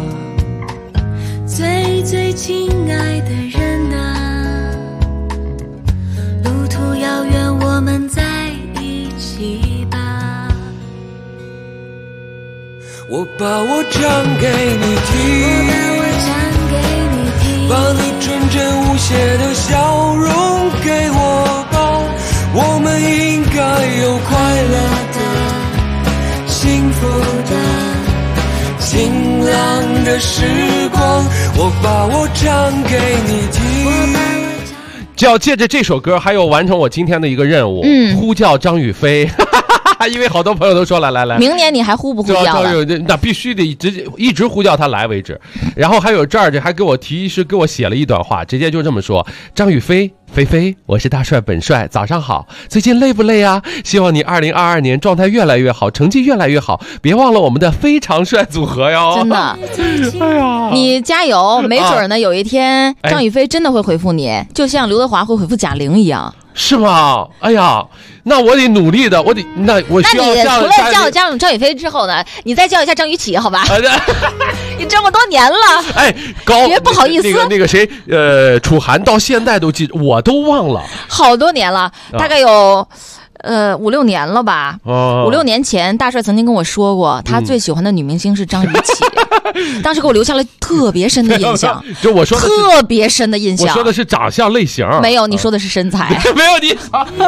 最最亲爱的人啊，路途遥远，我们在一起吧。我把我唱给你听，把你纯真无邪的笑容给我吧，我们应该有快乐的幸福的晴朗的时光，我把我唱给你听。 就要借着这首歌还有完成我今天的一个任务，呼叫张雨霏。因为好多朋友都说来， 明年你还呼不呼叫了？ 那必须得一直呼叫他来为止。然后还有这儿还给我提示，给我写了一段话，直接就这么说：张雨霏，菲菲，我是大帅本帅，早上好，最近累不累啊？希望你2022年状态越来越好，成绩越来越好，别忘了我们的非常帅组合哟！ 真的，哎呀，你加油，没准呢，有一天张雨霏真的会回复你，就像刘德华会回复贾玲一样。 是吗？哎呀，那我得努力的，我需要。 那你除了叫张雨霏之后呢，你再叫一下张雨绮，好吧？你这么多年了， 哎， 别不好意思。 那个谁，楚涵到现在都记，我都忘了， 好多年了，大概有。5-6年了吧？5-6年前，大帅曾经跟我说过，他最喜欢的女明星是张雨绮。 当时给我留下了特别深的印象。 就我说的特别深的印象。 我说的是长相类型， 没有，你说的是身材。 没有你。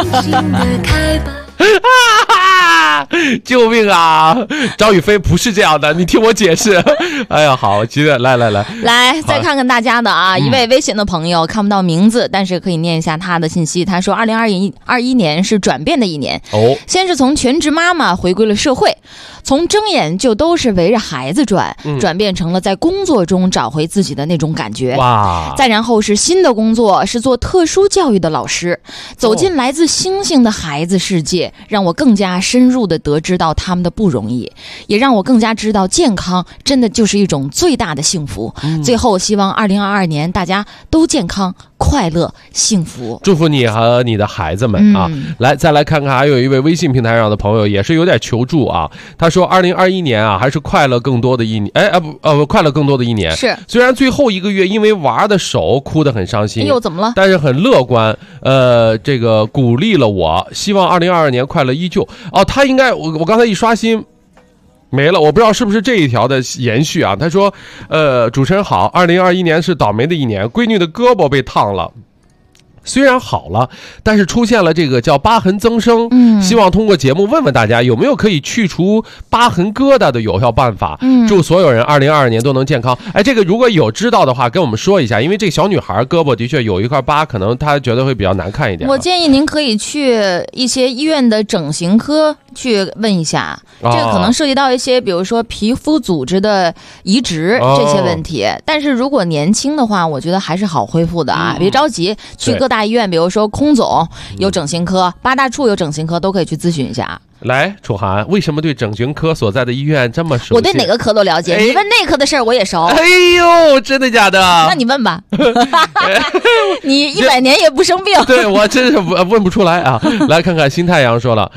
救命啊！张雨霏不是这样的，你听我解释。哎呀，好，接着来， 再看看大家的啊，一位微信的朋友看不到名字，但是可以念一下他的信息。他说，2021年是转变的一年。 哦， 先是从全职妈妈回归了社会，从睁眼就都是围着孩子转，转变成了在工作中找回自己的那种感觉。 哇！ 再然后是新的工作，是做特殊教育的老师，走进来自星星的孩子世界，让我更加深入的得知到他们的不容易，也让我更加知道健康真的就是一种最大的幸福。最后希望2022年大家都健康快乐幸福， 祝福你和你的孩子们啊！再来看看，还有一位微信平台上的朋友也是有点求助啊。他说2021年啊，还是快乐更多的一年，快乐更多的一年。 是， 虽然最后一个月因为娃的手哭得很伤心， 怎么了？ 但是很乐观，这个鼓励了我，希望2022年快乐依旧。哦，他应该我刚才一刷新。没了，我不知道是不是这一条的延续啊。他说，主持人好，2021年是倒霉的一年，闺女的胳膊被烫了。虽然好了，但是出现了这个叫疤痕增生。希望通过节目问问大家有没有可以去除疤痕疙瘩的有效办法。祝所有人2022年都能健康。哎，这个如果有知道的话，跟我们说一下，因为这个小女孩胳膊的确有一块疤，可能她觉得会比较难看一点。 我建议您可以去一些医院的整形科去问一下，这个可能涉及到一些，比如说皮肤组织的移植这些问题。但是如果年轻的话，我觉得还是好恢复的啊，别着急，去各大医院，比如说空总有整形科，八大处有整形科，都可以去咨询一下。 来，楚涵，为什么对整形科所在的医院这么熟悉？ 我对哪个科都了解，你问内科的事儿我也熟。 哎呦，真的假的？ 那你问吧。你100年也不生病。 对，我真是问不出来啊。来看看新太阳说了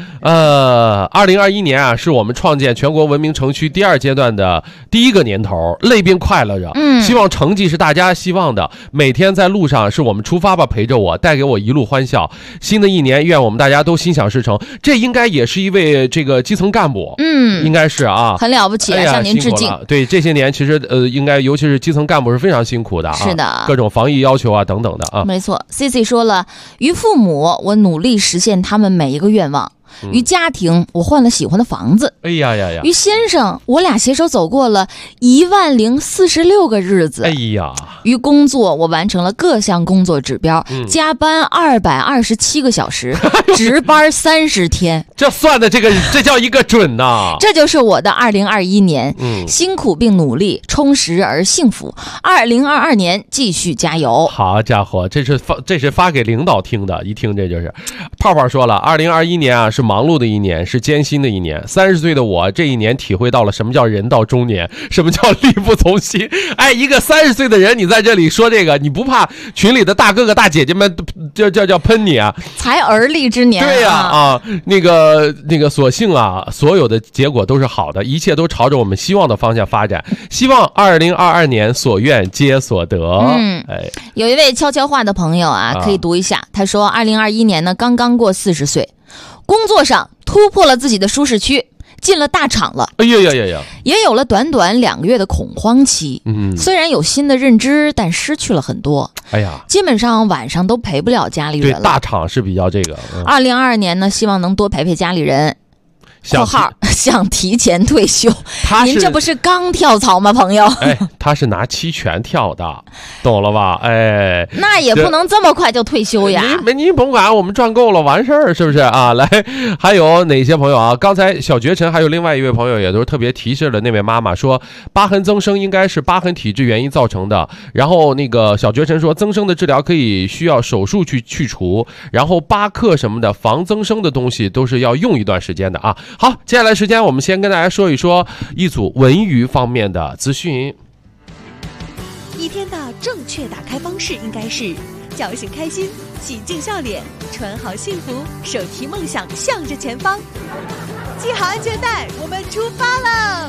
，2021年啊，是我们创建全国文明城区第2阶段的第1个年头，累并快乐着。希望成绩是大家希望的，每天在路上是我们出发吧陪着我，带给我一路欢笑。新的一年，愿我们大家都心想事成。这应该也是一位这个基层干部，应该是啊， 很了不起，向您致敬。 对，这些年其实应该尤其是基层干部是非常辛苦的啊， 是的， 各种防疫要求啊等等的啊。 没错 ，CC 说了，于父母，我努力实现他们每一个愿望。于家庭，我换了喜欢的房子。 哎呀呀呀！ 于先生，我俩携手走过了10046个日子。 哎呀！ 于工作，我完成了各项工作指标，加班227个小时，值班30天。 这算的这叫一个准呐！ 这就是我的2021年，辛苦并努力，充实而幸福。2022年继续加油！ 好家伙，这是发给领导听的，一听这就是。泡泡说了，2021年啊是忙碌的一年，是艰辛的一年。30岁的我这一年体会到了什么叫人到中年，什么叫力不从心。哎，一个30岁的人，你在这里说这个，你不怕群里的大哥哥大姐姐们叫喷你啊？ 才而立之年。 对呀那个所幸啊，所有的结果都是好的，一切都朝着我们希望的方向发展。希望2022年所愿皆所得。 有一位悄悄话的朋友啊，可以读一下。他说，2021年呢刚刚过40岁，工作上突破了自己的舒适区，进了大厂了。 哎呀呀呀呀！ 也有了短短2个月的恐慌期。虽然有新的认知，但失去了很多。 哎呀， 基本上晚上都陪不了家里人了。 对，大厂是比较这个。 2022年呢，希望能多陪陪家里人。括号想提前退休，您这不是刚跳槽吗，朋友？ 哎，他是拿期权跳的，懂了吧？哎， 那也不能这么快就退休呀。 您甭管，我们赚够了完事儿，是不是啊？来，还有哪些朋友啊？刚才小绝尘还有另外一位朋友也都是特别提示了那位妈妈说，疤痕增生应该是疤痕体质原因造成的。然后那个小绝尘说，增生的治疗需要手术去除，然后巴克什么的防增生的东西都是要用一段时间的啊。好，接下来时间我们先跟大家说一说一组文娱方面的资讯。 一天的正确打开方式应该是叫醒开心，洗净笑脸，穿好幸福，手提梦想向着前方，系好安全带，我们出发喽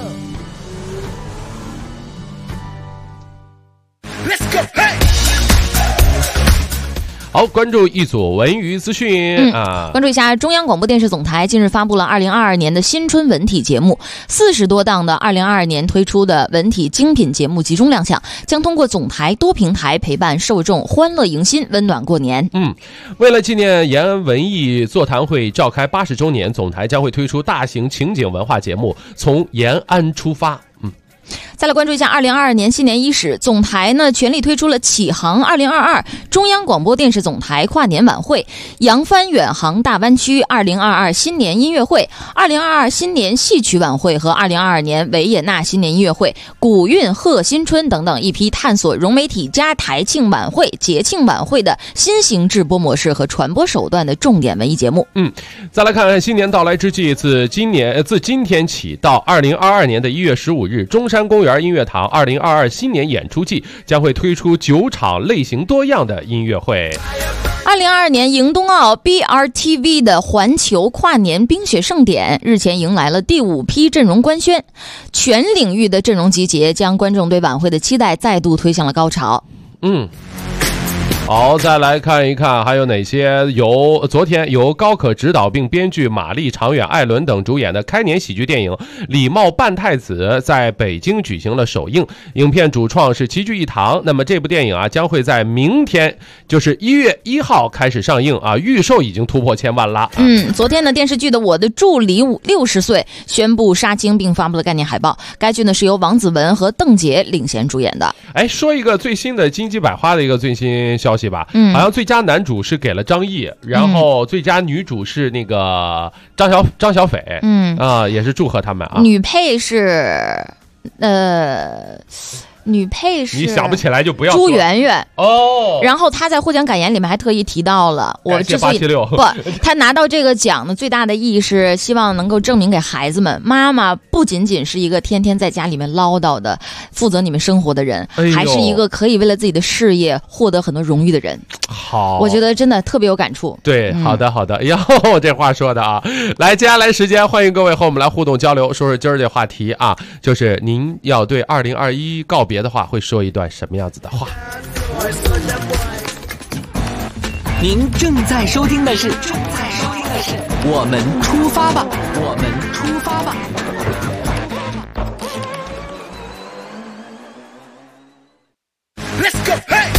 Let's go, hey! 好，关注一组文娱资讯关注一下中央广播电视总台近日发布了2022年的新春文体节目，40多档的2022年推出的文体精品节目集中亮相，将通过总台多平台陪伴受众欢乐迎新，温暖过年。 为了纪念延安文艺座谈会召开80周年，总台将会推出大型情景文化节目《从延安出发》。 再来关注一下2022年新年伊始，总台呢全力推出了启航2022中央广播电视总台跨年晚会、扬帆远航大湾区2022新年音乐会、2022新年戏曲晚会和2022年维也纳新年音乐会、古韵贺新春等等一批探索融媒体加台庆晚会、节庆晚会的新型制播模式和传播手段的重点文艺节目。 再来看看新年到来之际，自今天起到2022年的1月15日，中山公园音乐堂2022新年演出季将会推出9场类型多样的音乐会。 2022年迎冬奥 BRTV 的环球跨年冰雪盛典日前迎来了第5批阵容官宣，全领域的阵容集结将观众对晚会的期待再度推向了高潮。 好，再来看一看还有哪些昨天由高可执导并编剧马丽、常远、艾伦等主演的开年喜剧电影《礼貌扮太子》在北京举行了首映，影片主创是齐聚一堂。那么这部电影将会在明天，就是1月1号开始上映预售已经突破1000万了。 昨天呢，电视剧的《我的助理60岁》宣布杀青并发布了概念海报，该剧呢是由王子文和邓婕领衔主演的。 说一个最新的金鸡百花的一个最新消息吧，好像最佳男主是给了张译，然后最佳女主是那个张小斐，也是祝贺他们啊。 女配是你想不起来就不要说朱媛媛哦。 然后他在获奖感言里面还特意提到了，我之所以他拿到这个奖的最大的意义是希望能够证明给孩子们，妈妈不仅仅是一个天天在家里面唠叨的负责你们生活的人，还是一个可以为了自己的事业获得很多荣誉的人。 好， 我觉得真的特别有感触。 对，好的。哟，这话说的啊！来，接下来时间欢迎各位和我们来互动交流，说说今儿这话题就是您要对2021告别的话会说一段什么样子的话？ 您正在收听的是我们出发吧，我们出发吧。 Let's go, hey!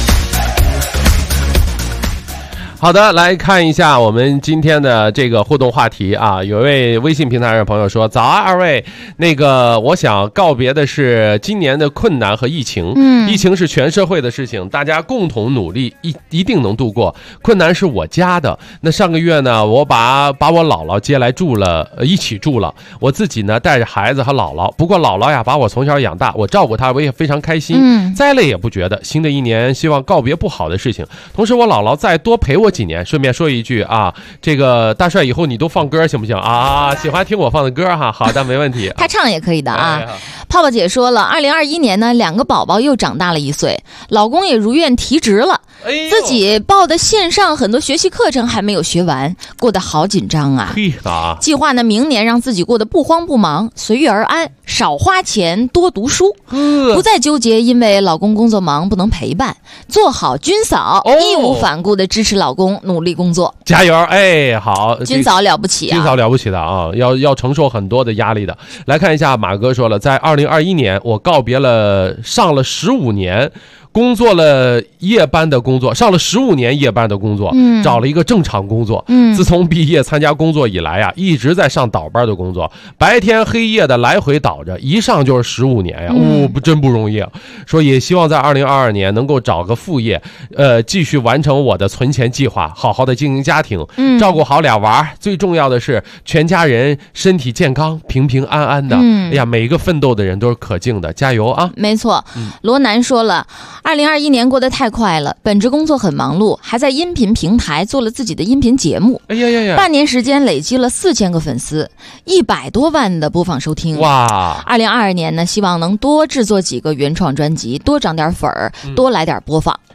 好的，来看一下我们今天的这个互动话题有一位微信平台上的朋友说：早二位，我想告别的是今年的困难和疫情。疫情是全社会的事情，大家共同努力一定能度过。困难是我家的，那上个月呢，我把我姥姥接来一起住了，我自己呢带着孩子和姥姥。不过姥姥呀把我从小养大，我照顾她，我也非常开心，再累也不觉得。新的一年希望告别不好的事情，同时我姥姥再多陪我几年。顺便说一句这个大帅以后你都放歌行不行喜欢听我放的歌好的，没问题。 他唱也可以的泡泡姐说了，2021年呢，2个宝宝又长大了1岁，老公也如愿提职了，自己报的线上很多学习课程还没有学完，过得好紧张啊。计划呢，明年让自己过得不慌不忙，随遇而安，少花钱，多读书，不再纠结因为老公工作忙不能陪伴，做好军嫂，义无反顾的支持老公努力工作， 加油！好， 军嫂了不起军嫂了不起的要承受很多的压力的。来看一下，马哥说了，在2021年，我告别了上了15年。工作了夜班的工作，上了15年夜班的工作，找了一个正常工作。自从毕业参加工作以来一直在上倒班的工作，白天黑夜的来回倒着，一上就是15年真不容易。说也希望在2022年能够找个副业，继续完成我的存钱计划，好好的经营家庭，照顾好俩娃，最重要的是全家人身体健康，平平安安的。每一个奋斗的人都是可敬的，加油啊！ 没错，罗南说了，2021年过得太快了，本职工作很忙碌，还在音频平台做了自己的音频节目。半年时间累积了4000个粉丝，100多万的播放收听。 哇 ！2022年呢，希望能多制作几个原创专辑，多涨点粉儿，多来点播放。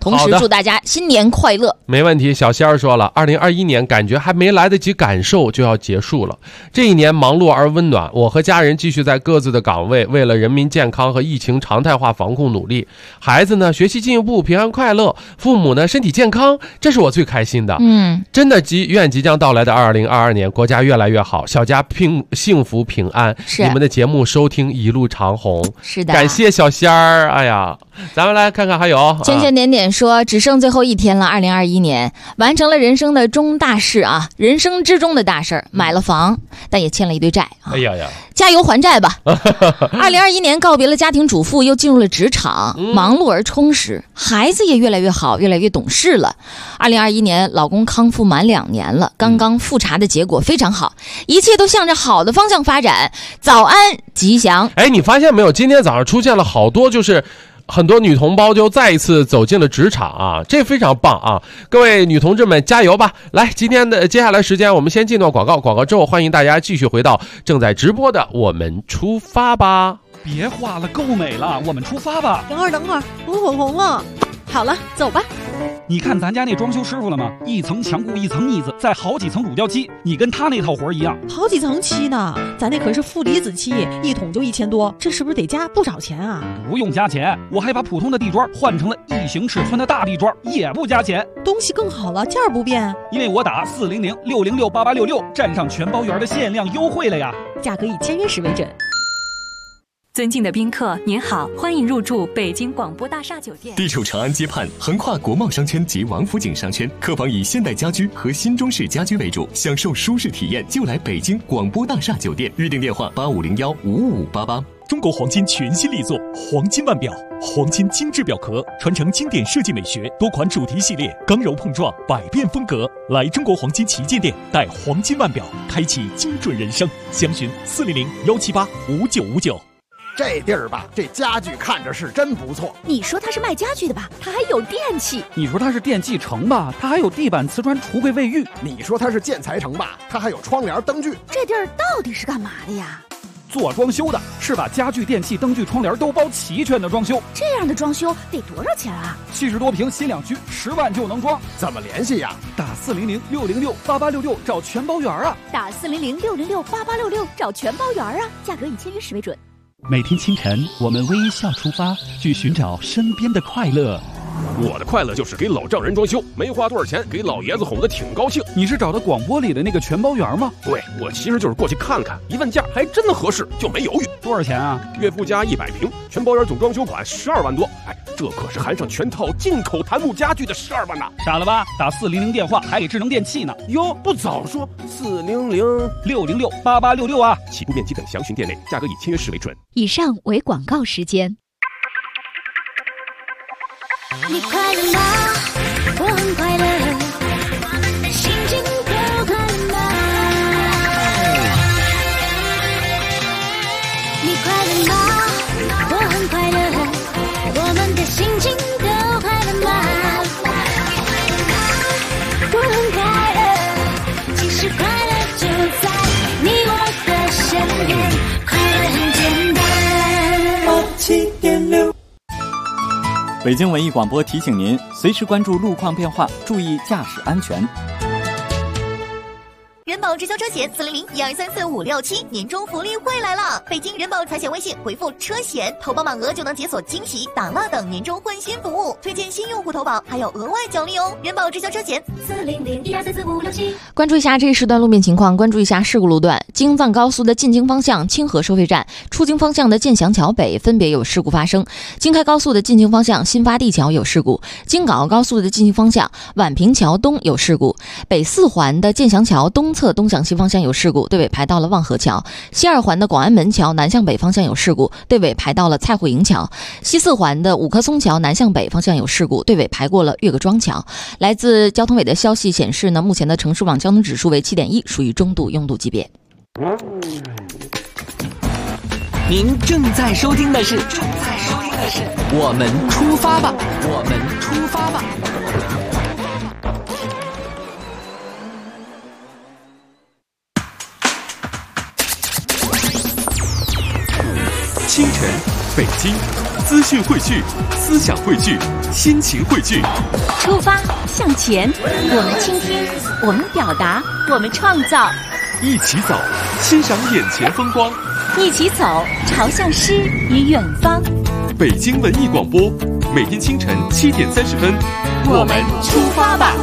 同时祝大家新年快乐。 没问题。小仙儿说了，2021年感觉还没来得及感受就要结束了。这一年忙碌而温暖，我和家人继续在各自的岗位，为了人民健康和疫情常态化防控努力。孩子呢，学习进步，平安快乐；父母呢，身体健康，这是我最开心的。真的愿即将到来的2022年，国家越来越好，小家幸福平安。你们的节目收听一路长虹。 是的， 感谢小仙儿。哎呀，咱们来看看还有圈点点说，只剩最后一天了，2021年完成了人生的中大事啊，人生之中的大事，买了房，但也欠了一堆债啊。 哎呀呀， 加油还债吧。2021年告别了家庭主妇，又进入了职场，忙碌而充实，孩子也越来越好，越来越懂事了。2021年老公康复满2年了，刚刚复查的结果非常好，一切都向着好的方向发展，早安吉祥。 哎，你发现没有，今天早上出现了好多就是很多女同胞就再一次走进了职场啊，这非常棒啊！各位女同志们加油吧！来，今天的接下来时间我们先进段广告，广告之后欢迎大家继续回到正在直播的我们出发吧。 别画了，够美了，我们出发吧。 等会儿，我口红了。好了，走吧。 你看咱家那装修师傅了吗？一层墙固，一层腻子，再好几层乳胶漆，你跟他那套活一样。 好几层漆呢，咱那可是负离子漆，一桶就1000多，这是不是得加不少钱啊？ 不用加钱，我还把普通的地砖换成了异形尺寸的大地砖，也不加钱。 东西更好了，价不变。 因为我打400-606-8866，占上全包圆的限量优惠了呀。 价格以签约时为准。 尊敬的宾客，您好，欢迎入住北京广播大厦酒店。 地处长安街畔，横跨国贸商圈及王府井商圈，客房以现代家居和新中式家居为主，享受舒适体验就来北京广播大厦酒店。预订电话8501-5588。 中国黄金全新力作黄金腕表，黄金精致表壳，传承经典设计美学，多款主题系列，刚柔碰撞，百变风格。来中国黄金旗舰店，带黄金腕表，开启精准人生。详询400-178-5959。 这地儿吧，这家具看着是真不错。 你说它是卖家具的吧，它还有电器。 你说它是电器城吧，它还有地板、瓷砖、橱柜、卫浴。 你说它是建材城吧，它还有窗帘、灯具。 这地儿到底是干嘛的呀？ 做装修的，是把家具、电器、灯具、窗帘都包齐全的装修。 这样的装修得多少钱啊 ？70多平新两居，10万就能装。 怎么联系呀？ 打400-606-8866找全包圆啊！ 打400-606-8866找全包圆啊！价格以签约时为准。 每天清晨，我们微笑出发，去寻找身边的快乐。 我的快乐就是给老丈人装修，没花多少钱，给老爷子哄得挺高兴。 你是找的广播里的那个全包圆吗？ 对，我其实就是过去看看，一问价还真的合适，就没犹豫。 多少钱啊？ 月付加100平，全包圆总装修款12万多。哎，这可是含上全套进口檀木家具的12万呐！ 傻了吧？打400电话还给智能电器呢。 哟，不早说 400-606-8866啊！ 起步面积等详询店内，价格以签约时为准。 以上为广告时间。 你快乐吗？我很快乐，心情都快乐吗？你快乐吗？我很快乐，我们的心情都快乐吗？我很快乐，其实快乐就在你我的身边，快乐很简单。87.6 北京文艺广播提醒您，随时关注路况变化，注意驾驶安全。 人保直销车险400-1234567年终福利会来了！北京人保财险微信回复车险，投保满额就能解锁惊喜、打蜡等年终换新服务，推荐新用户投保还有额外奖励哦！人保直销车险400-1234567。 关注一下这一时段路面情况，关注一下事故路段：京藏高速的进京方向清河收费站、出京方向的建祥桥北分别有事故发生；京开高速的进京方向新发地桥有事故；京港澳高速的进京方向宛平桥东有事故；北4环的建祥桥东侧东向西方向有事故，队尾排到了望河桥；西2环的广安门桥南向北方向有事故，队尾排到了蔡户营桥；西4环的五棵松桥南向北方向有事故，队尾排过了岳各庄桥。来自交通委的消息显示呢，目前的城市网交通指数为7.1，属于中度拥堵级别。 您正在收听的是我们出发吧，我们出发吧。 清晨，北京资讯汇聚，思想汇聚，心情汇聚。 出发向前，我们倾听，我们表达，我们创造。 一起走，欣赏眼前风光。 一起走，朝向诗与远方。 北京文艺广播，每天清晨7点30分， 我们出发吧。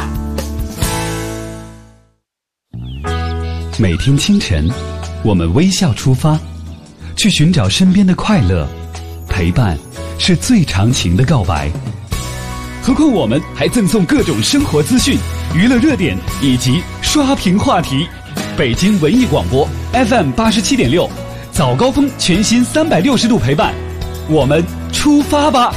每天清晨，我们微笑出发，去寻找身边的快乐。陪伴是最长情的告白。何况我们还赠送各种生活资讯、娱乐热点以及刷屏话题。北京文艺广播 FM 87.6，早高峰全新360度陪伴，我们出发吧。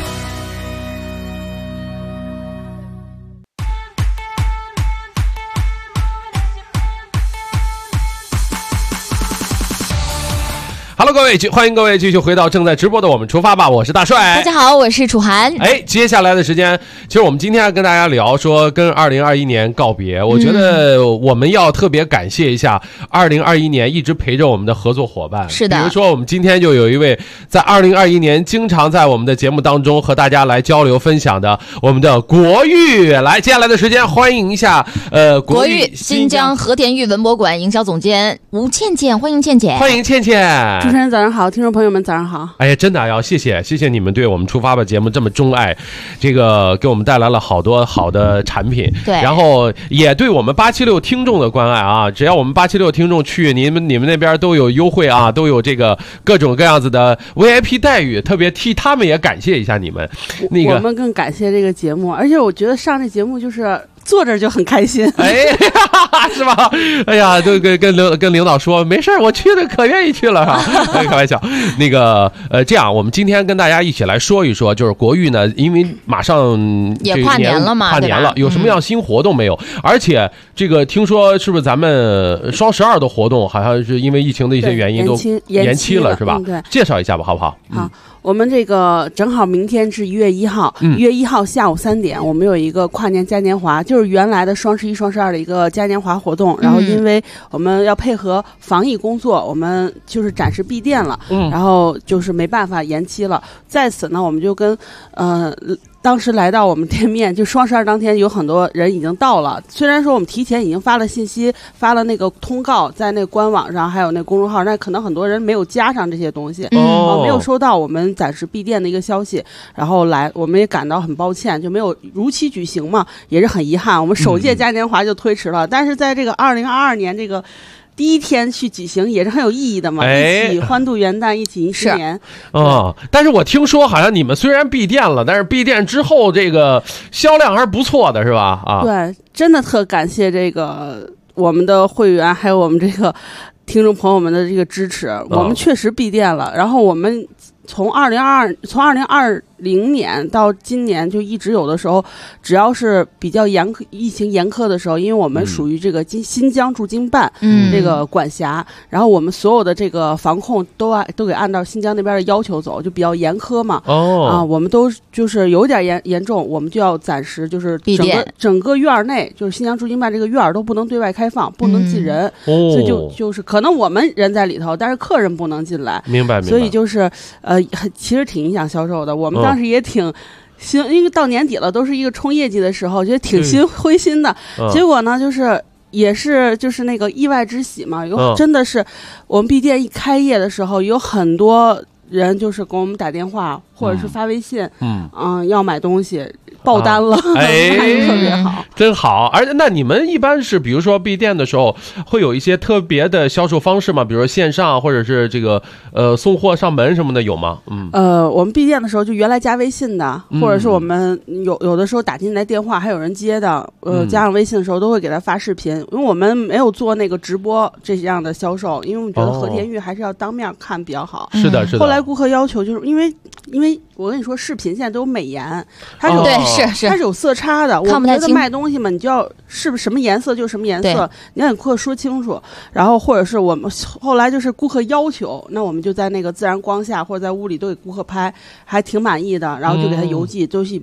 Hello， 各位，欢迎各位继续回到正在直播的我们出发吧，我是大帅。 大家好，我是楚涵。 接下来的时间，其实我们今天要跟大家聊说跟2021年告别。我觉得我们要特别感谢一下2021年一直陪着我们的合作伙伴。 是的， 比如说我们今天就有一位在2021年经常在我们的节目当中和大家来交流分享的我们的国玉。来，接下来的时间欢迎一下国玉新疆和田玉文博馆营销总监吴倩倩，欢迎倩倩。 欢迎倩倩。 主持人早上好，听众朋友们早上好。 哎呀，真的要谢谢你们对我们出发吧节目这么钟爱，这个给我们带来了好多好的产品， 对， 然后也对我们876听众的关爱啊，只要我们876听众去你们那边都有优惠啊，都有这个各种各样子的 VIP 待遇，特别替他们也感谢一下你们。那个我们更感谢这个节目，而且我觉得上这节目就是坐这就很开心， 是吧？哎呀，都跟领导说没事我去的可愿意去了哈，开玩笑。那个这样，我们今天跟大家一起来说一说，就是国玉呢，因为马上也跨年了嘛， 跨年了，有什么样新活动没有？而且这个听说是不是咱们双12的活动，好像是因为疫情的一些原因都延期了，是吧？ 对， 介绍一下吧，好不好？ 好。我们这个正好明天是1月1号，1月1号下午3点，我们有一个跨年嘉年华，就是原来的双11、双12的一个嘉年华活动。然后因为我们要配合防疫工作，我们就是暂时闭店了，然后就是没办法延期了。在此呢，我们就跟当时来到我们店面，就双12当天有很多人已经到了。虽然说我们提前已经发了信息，发了那个通告在那个官网上，还有那公众号，但可能很多人没有加上这些东西，没有收到我们暂时闭店的一个消息。然后我们也感到很抱歉，就没有如期举行嘛，也是很遗憾。我们首届嘉年华就推迟了，但是在这个2022年这个第一天去举行也是很有意义的嘛，一起欢度元旦，一起迎新年。 但是我听说好像你们虽然闭店了，但是闭店之后这个销量还是不错的，是吧？啊， 对，真的特感谢这个我们的会员，还有我们这个听众朋友们的这个支持。我们确实闭店了，然后我们从2020年到今年就一直有的时候，只要是比较疫情严苛的时候，因为我们属于这个新疆驻京办这个管辖，然后我们所有的这个防控都给按照新疆那边的要求走，就比较严苛嘛。我们都就是有点严重，我们就要暂时就是整个院内，就是新疆驻京办这个院都不能对外开放，不能进人，所以就是可能我们人在里头，但是客人不能进来。 明白。 所以就是其实挺影响销售的。我们当时也挺因为到年底了，都是一个冲业绩的时候，觉得挺灰心的。结果呢，也是就是那个意外之喜嘛，真的是我们闭店一开业的时候，有很多人就是给我们打电话或者是发微信，要买东西。爆单了，特别好， 真好。而且那你们一般是比如说闭店的时候会有一些特别的销售方式吗？比如说线上或者是这个送货上门什么的有吗？ 我们闭店的时候就原来加微信的，或者是我们有的时候打进来电话还有人接的，加上微信的时候都会给他发视频，因为我们没有做那个直播这样的销售，因为我们觉得和田玉还是要当面看比较好。 是的。 后来顾客要求就是因为我跟你说视频现在都有美颜，它是有色差的，我们觉得卖东西嘛，你就要是不是什么颜色就什么颜色，你要给顾客说清楚。然后或者是我们后来就是顾客要求，那我们就在那个自然光下或者在屋里都给顾客拍，还挺满意的，然后就给他邮寄，都是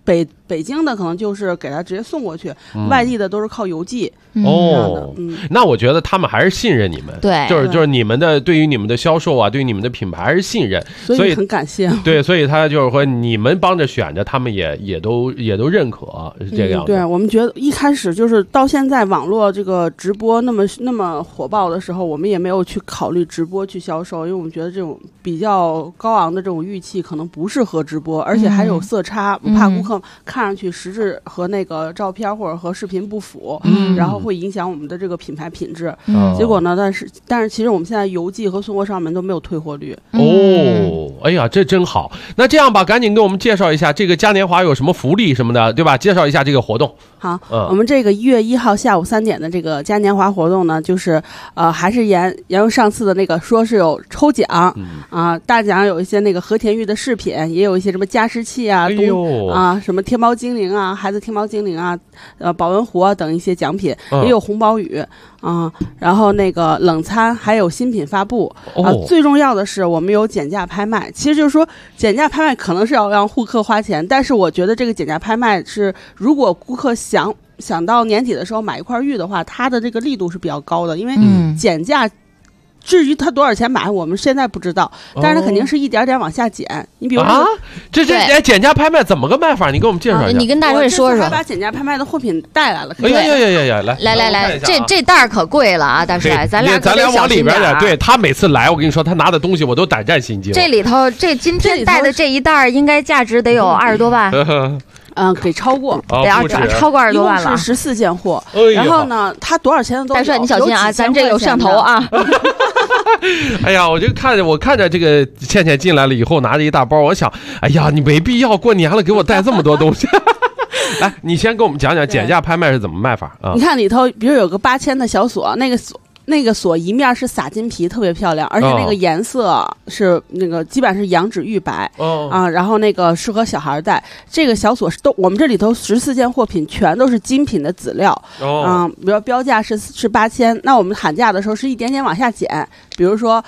北京的可能就是给他直接送过去，外地的都是靠邮寄。 那我觉得他们还是信任你们， 对， 就是你们的对于你们的销售啊，对于你们的品牌还是信任， 所以很感谢。 对，所以他就是说你们帮着选着，他们也都认可，是这个样子。 对，我们觉得一开始就是到现在网络这个直播那么火爆的时候，我们也没有去考虑直播去销售，因为我们觉得这种比较高昂的这种玉器可能不适合直播，而且还有色差，怕顾客看上去实质和那个照片或者和视频不符，然后会影响我们的这个品牌品质。结果呢，但是其实我们现在邮寄和送货上门都没有退货率。 哎呀，这真好。那这样吧，赶紧给我们介绍一下这个嘉年华有什么福利什么的，对吧？介绍一下这个活动。 好，我们这个1月1号下午3点的这个嘉年华活动呢，就是还是沿用上次的那个说是有抽奖大奖有一些那个和田玉的饰品，也有一些什么加湿器啊，什么天猫精灵啊，孩子天猫精灵啊，保温壶啊等一些奖品，也有红包雨然后那个冷餐，还有新品发布最重要的是我们有减价拍卖。其实就是说减价拍卖可能是要让顾客花钱，但是我觉得这个减价拍卖是如果顾客想到年底的时候买一块玉的话，它的这个力度是比较高的，因为减价至于他多少钱买，我们现在不知道，但是他肯定是一点点往下减。你比如说， 这减价拍卖怎么个卖法？你给我们介绍一下。 你跟大家说说。 还把减价拍卖的货品带来了。 来， 这袋可贵了啊，大帅，咱俩往里边点。对，他每次来，我跟你说，他拿的东西我都胆战心惊。 这里头今天带的这一袋应该价值得有20多万。 给超过， 得要超过20多万了， 是14件货。然后呢，他多少钱的都有。 大帅，你小心啊，咱这有摄像头啊。 哎呀，我看着这个倩倩进来了以后，拿着一大包，我想，哎呀，你没必要过年了给我带这么多东西。来，你先给我们讲讲减价拍卖是怎么卖法啊？ 你看里头，比如有个8000的小锁，那个锁一面是撒金皮，特别漂亮，而且那个颜色是那个基本上是羊脂玉白然后那个适合小孩戴。这个小锁是我们这里头14件货品全都是精品的籽料比如标价是8000，那我们喊价的时候是一点点往下减，比如说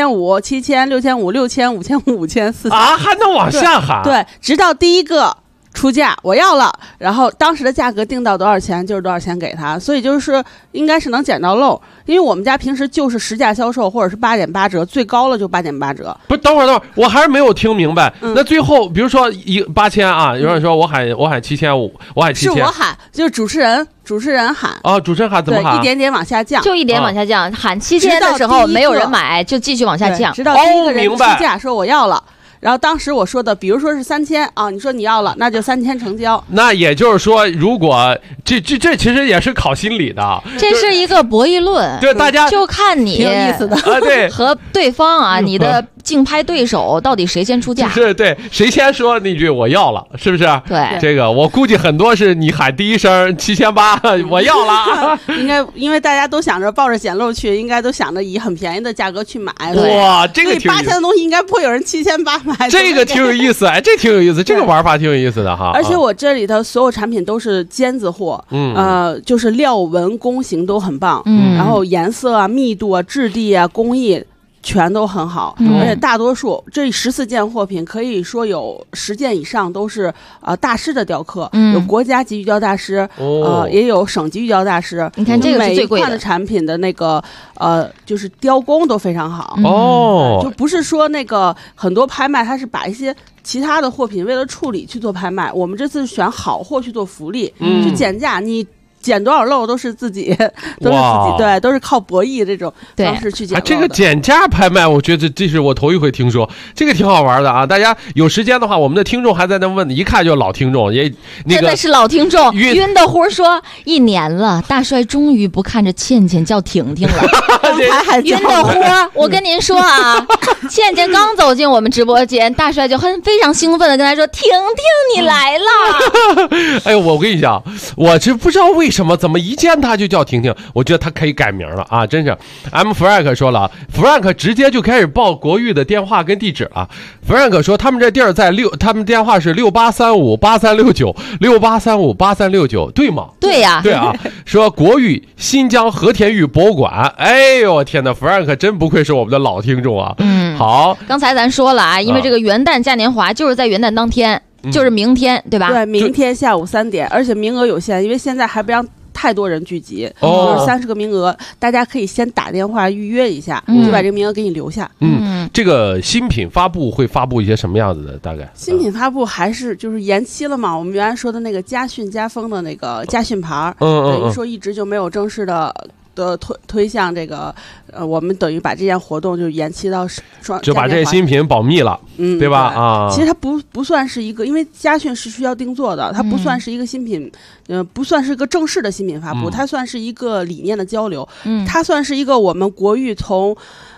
7500、7000、6500、6000、5000、5000、4000 还能往下喊？ 对，直到第一个出价我要了，然后当时的价格定到多少钱就是多少钱给他，所以就是应该是能捡到漏，因为我们家平时就是实价销售或者是8.8折，最高了就8.8折。 不是，等会儿，我还是没有听明白。那最后比如说8000啊，有人说我喊7500，我喊7000， 是我喊，就是主持人喊主持人喊怎么喊？ 对，一点点往下降， 就一点往下降，喊7000的时候没有人买，就继续往下降， 直到第一个人出价说我要了。然后当时我说的，比如说是3000你说你要了，那就3000成交。 那也就是说，如果这其实也是考心理的， 这是一个博弈论。 对，大家就看你挺有意思的对， 和对方你的竞拍对手到底谁先出价？ 是对，谁先说那句我要了，是不是？ 对， 这个我估计很多是你喊第一声7800，我要了。 应该因为大家都想着抱着捡漏去，应该都想着以很便宜的价格去买。 哇，这个 8000的东西应该不会有人7800买。 这个挺有意思，这挺有意思，这个玩法挺有意思的哈。 而且我这里的所有产品都是尖子货，就是料纹工型都很棒，然后颜色啊、密度啊、质地啊、工艺全都很好，而且大多数这14件货品可以说有10件以上都是大师的雕刻，有国家级玉雕大师，也有省级玉雕大师。 你看这个是最贵的， 每一款的产品的那个就是雕工都非常好就不是说那个很多拍卖它是把一些其他的货品为了处理去做拍卖，我们这次选好货去做福利，去减价，你捡多少漏都是自己，对，都是靠博弈这种方式去捡漏的。 这个减价拍卖，我觉得这是我头一回听说，这个挺好玩的啊！大家有时间的话，我们的听众还在那问，一看就老听众，也真的是老听众。晕的乎说1年了，大帅终于不看着倩倩叫婷婷了。晕的乎，我跟您说啊，倩倩刚走进我们直播间，大帅就非常兴奋的跟他说：“婷婷，你来了。” 哎呦，我跟你讲，我这不知道为什么怎么一见他就叫婷婷，我觉得他可以改名了啊！真是 M Frank 说了，Frank 直接就开始报国玉的电话跟地址了。Frank 说他们这地儿在他们电话是68358369，68358369，对吗？ 对呀， 对啊。说国玉新疆和田玉博物馆，哎呦我天哪 ，Frank 真不愧是我们的老听众啊！好， 刚才咱说了啊，因为这个元旦嘉年华就是在元旦当天。 就是明天，对吧？ 对，明天下午3点，而且名额有限，因为现在还不让太多人聚集，就是30个名额，大家可以先打电话预约一下，就把这个名额给你留下。 这个新品发布会发布一些什么样子的？大概新品发布还是就是延期了嘛？我们原来说的那个家训家风的那个家训牌，等于说一直就没有正式的推向这个，我们等于把这件活动就延期到就把这些新品保密了，对吧？啊， 其实它不算是一个，因为家训是需要定做的，它不算是一个新品，不算是一个正式的新品发布，它算是一个理念的交流，它算是一个我们国育从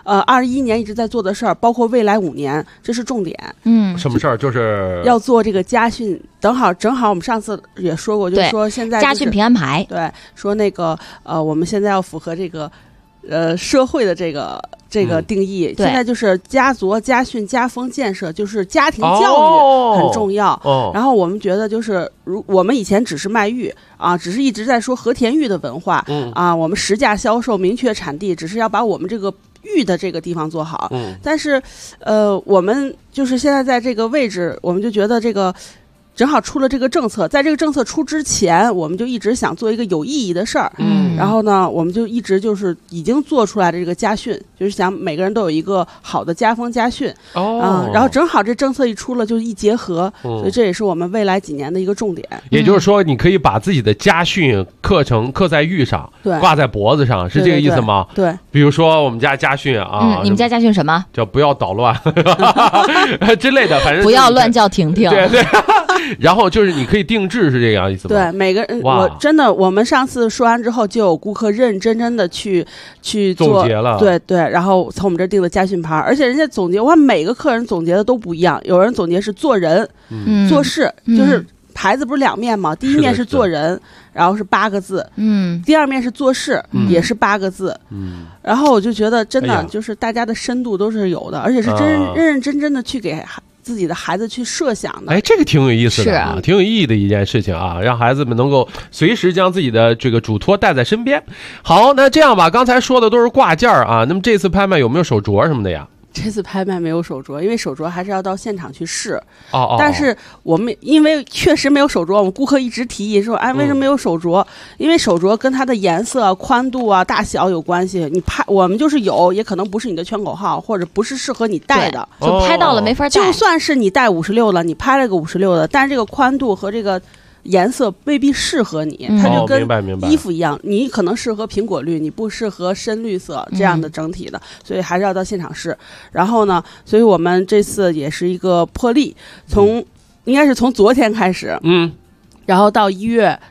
21年一直在做的事儿，包括未来5年，这是重点。 什么事儿？就是要做这个家训。正好我们上次也说过，就是说现在家训平安牌， 对，说那个我们现在要符合这个社会的这个定义，现在就是家族家训家风建设，就是家庭教育很重要。然后我们觉得就是我们以前只是卖玉啊，只是一直在说和田玉的文化啊，我们实价销售明确产地，只是要把我们这个玉的这个地方做好。但是我们就是现在在这个位置，我们就觉得这个正好出了这个政策，在这个政策出之前，我们就一直想做一个有意义的事儿。然后呢，我们就一直就是已经做出来的这个家训，就是想每个人都有一个好的家风家训。然后正好这政策一出了，就一结合，所以这也是我们未来几年的一个重点。 也就是说，你可以把自己的家训课程刻在玉上，挂在脖子上，是这个意思吗？ 对。 比如说我们家家训啊， 你们家家训什么？ 叫不要捣乱之类的，反正不要乱叫婷婷。 对。然后就是你可以定制，是这样意思吗？ 对，每个人我们上次说完之后，就有顾客认认真真的去做总结了， 对，然后从我们这定的家训牌，而且人家总结，哇，每个客人总结的都不一样，有人总结是做人、做事，就是牌子不是2面吗？第一面是做人，然后是8个字，第二面是做事，也是8个字，然后我就觉得真的就是大家的深度都是有的，而且是认认真真的去给自己的孩子去设想的。 哎，这个挺有意思的啊，挺有意义的一件事情啊，让孩子们能够随时将自己的这个嘱托带在身边。好，那这样吧，刚才说的都是挂件啊，那么这次拍卖有没有手镯什么的呀？ 这次拍卖没有手镯，因为手镯还是要到现场去试。但是我们因为确实没有手镯，我们顾客一直提议说，哎，为什么没有手镯？因为手镯跟它的颜色、宽度啊、大小有关系。你拍，我们就是有，也可能不是你的圈口号，或者不是适合你戴的， 就拍到了没法戴。 就算是你戴56了，你拍了个56的，但是这个宽度和这个颜色未必适合你，它就跟衣服一样，你可能适合苹果绿，你不适合深绿色这样的整体的，所以还是要到现场试。然后呢，所以我们这次也是一个破例，应该是从昨天开始，然后到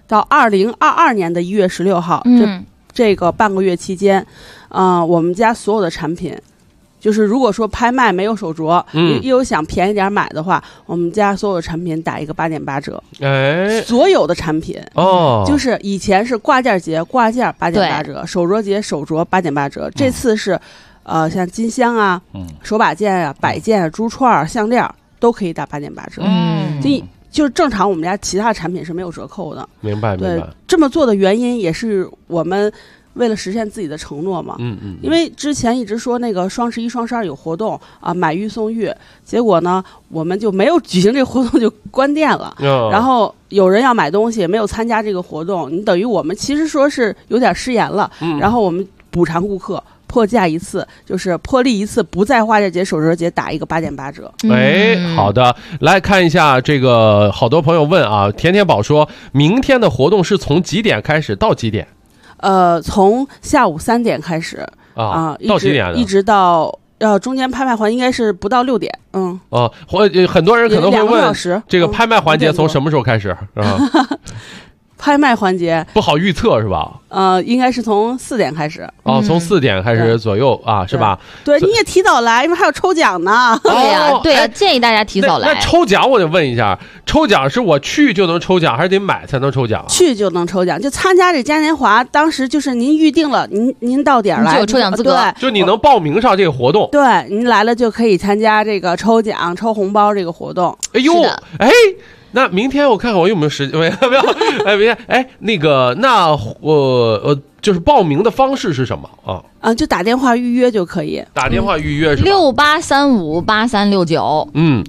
2022年的1月16号，这个半个月期间，我们家所有的产品。就是如果说拍卖没有手镯，又想便宜点买的话，我们家所有的产品打一个8.8折。所有的产品就是以前是挂件节挂件8.8折，手镯节手镯8.8折，这次是像金香啊、手把件啊、摆件啊、珠串项链都可以打8.8折。就是正常我们家其他产品是没有折扣的。 明白。 对，这么做的原因也是我们为了实现自己的承诺嘛，因为之前一直说那个双11、双12有活动啊，买玉送玉，结果呢，我们就没有举行这个活动就关店了。然后有人要买东西，没有参加这个活动，你等于我们其实说是有点失言了。然后我们补偿顾客。破价一次，就是破例一次，不在花件节、手镯节打一个8.8折。 好的，来看一下这个，好多朋友问啊，甜甜宝说明天的活动是从几点开始到几点？ 从下午3点开始到几点？ 一直到中间拍卖环应该是不到6点。 很多人可能会问，这个拍卖环节从什么时候开始？ 拍卖环节不好预测是吧？ 应该是从4点开始。 从4点开始左右是吧？ 对，你也提早来，因为还有抽奖呢。 对呀，建议大家提早来。 那抽奖我得问一下，抽奖是我去就能抽奖，还是得买才能抽奖？ 去就能抽奖，就参加这嘉年华，当时就是您预定了，您到点来就有抽奖资格。 对， 就你能报名上这个活动。 对，您来了就可以参加这个抽奖、抽红包这个活动。 哎呦，那明天我看看我有没有时间，没有，明天那个，那我就是报名的方式是什么啊？ 就打电话预约就可以。 打电话预约是吧 68358369。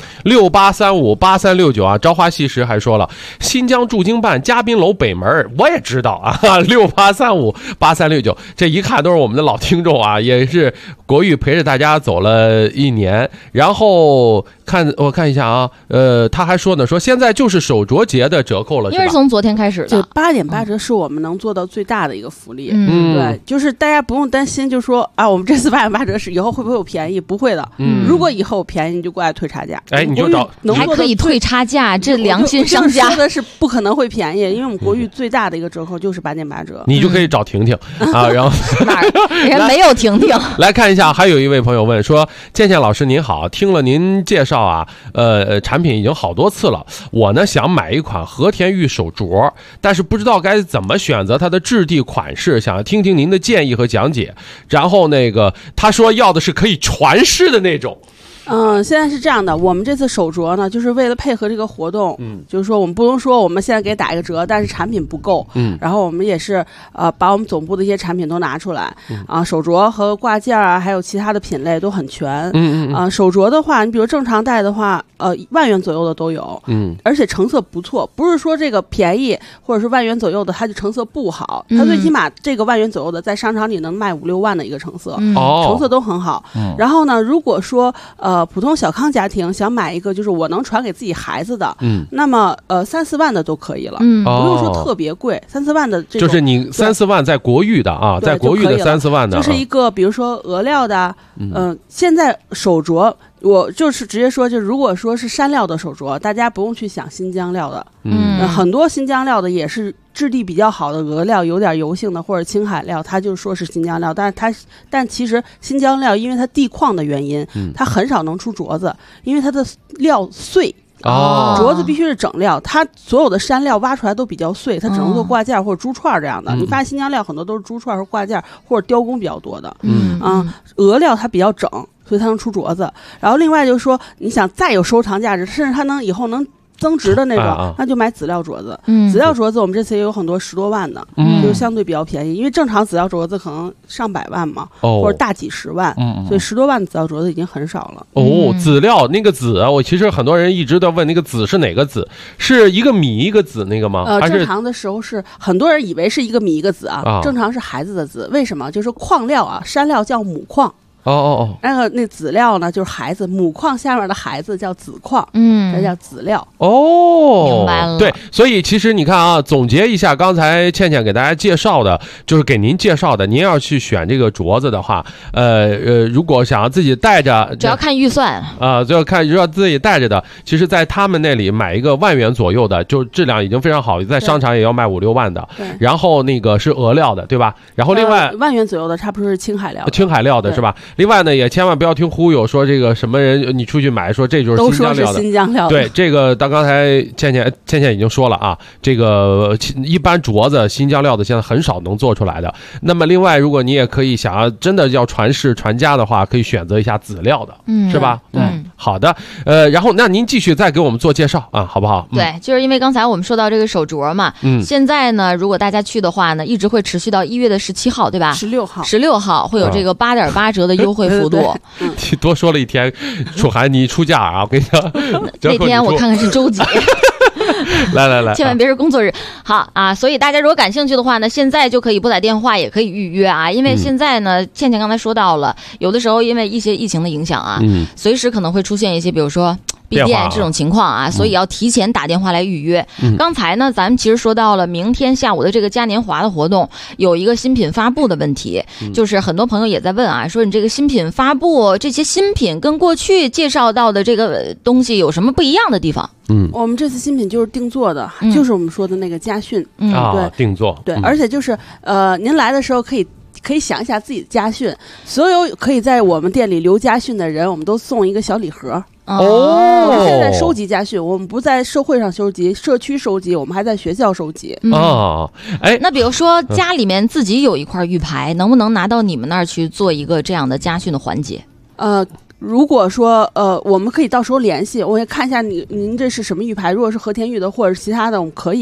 68358369啊。朝花夕拾还说了，新疆驻京办嘉宾楼北门，我也知道啊。68358369，这一看都是我们的老听众啊，也是国玉陪着大家走了1年。然后我看一下啊，他还说呢，说现在就是手镯节的折扣了， 因为是从昨天开始的， 就8点8折是我们能做到最大的一个福利。对，就是大家不用担心，就说啊，我们这次8点8折是以后会不会有便宜？不会的。如果以后有便宜，你就过来退差价。 你就找还可以退差价，这良心商家说的是不可能会便宜，因为我们国玉最大的一个折扣就是8点8折。 你就可以找婷婷啊，然后人没有婷婷。 来看一下，还有一位朋友问说，健健老师您好，听了您介绍啊，产品已经好多次了，我呢想买一款和田玉手镯，但是不知道该怎么选择它的质地款式，想要听听您的建议和讲解。然后他说要的是可以传世的那种。 现在是这样的，我们这次手镯呢，就是为了配合这个活动，就是说我们不能说我们现在给打一个折，但是产品不够，然后我们也是把我们总部的一些产品都拿出来，手镯和挂件啊，还有其他的品类都很全，手镯的话，你比如正常戴的话，1万元左右的都有，而且成色不错，不是说这个便宜或者是1万元左右的它就成色不好，它最起码这个1万元左右的在商场里能卖5、6万的一个成色，成色都很好。然后呢，如果说普通小康家庭想买一个就是我能传给自己孩子的，那么3、4万的都可以了，不用说特别贵，3、4万的这种， 就是你3、4万在国玉的啊，在国玉的3、4万的， 就是一个比如说俄料的，现在手镯。我就是直接说，就如果说是山料的手镯，大家不用去想新疆料的，很多新疆料的也是质地比较好的俄料，有点油性的或者青海料，它就说是新疆料，但其实新疆料因为它地况的原因，它很少能出镯子，因为它的料碎。镯子必须是整料，它所有的山料挖出来都比较碎，它只能做挂件或者珠串这样的。你发现新疆料很多都是珠串和挂件或者雕工比较多的，俄料它比较整，所以它能出镯子。然后另外就是说，你想再有收藏价值，甚至它以后能增值的那种，那就买籽料镯子。籽料镯子我们这次也有很多10多万的，就相对比较便宜，因为正常籽料镯子可能上百万嘛，或者大几十万，所以10多万的籽料镯子已经很少了。 籽料那个籽，我其实很多人一直都问那个籽是哪个籽，是一个米一个籽那个吗？ 正常的时候是很多人以为是一个米一个籽啊，正常是孩子的籽。为什么？就是矿料啊，山料叫母矿。那籽料呢，就是孩子母矿下面的孩子叫籽矿，这叫籽料。 明白了。 对，所以其实你看啊，总结一下刚才倩倩给大家介绍的，就是给您介绍的，您要去选这个镯子的话，如果想要自己带着， 只要看预算就要看要自己带着的，其实在他们那里买一个1万元左右的，就质量已经非常好，在商场也要卖5、6万的。然后那个是俄料的，对吧？然后另外 1万元左右的差不多是青海料的， 青海料的是吧？另外呢，也千万不要听忽悠说这个什么人你出去买说这就是新疆料的， 都说是新疆料的。 对，这个刚才倩倩已经说了啊，这个一般镯子新疆料的现在很少能做出来的。那么另外，如果你也可以想要真的要传世传家的话，可以选择一下籽料的，是吧？好的。然后那您继续再给我们做介绍啊，好不好？ 对，就是因为刚才我们说到这个手镯嘛，现在呢，如果大家去的话呢，一直会持续到1月17号，对吧？16号会有这个8点8折的优惠幅度。 多说了一天，楚涵你出价啊！我跟你讲， 那天我看看是周几。 来， 千万别是工作日。好啊，所以大家如果感兴趣的话呢，现在就可以拨打电话，也可以预约啊。因为现在呢，倩倩刚才说到了，有的时候因为一些疫情的影响啊，随时可能会出现一些，比如说闭店这种情况啊，所以要提前打电话来预约。刚才呢，咱们其实说到了明天下午的这个嘉年华的活动，有一个新品发布的问题，就是很多朋友也在问啊，说你这个新品发布，这些新品跟过去介绍到的这个东西有什么不一样的地方？ 我们这次新品就是定做的，就是我们说的那个家训，对， 定做， 对，而且就是您来的时候可以想一下自己的家训，所有可以在我们店里留家训的人，我们都送一个小礼盒。我们现在收集家训，我们不在社会上收集，社区收集，我们还在学校收集。 那比如说家里面自己有一块玉牌，能不能拿到你们那儿去做一个这样的家训的环节？ 如果说我们可以到时候联系，我也看一下您这是什么玉牌，如果是和田玉的或者是其他的，我们可以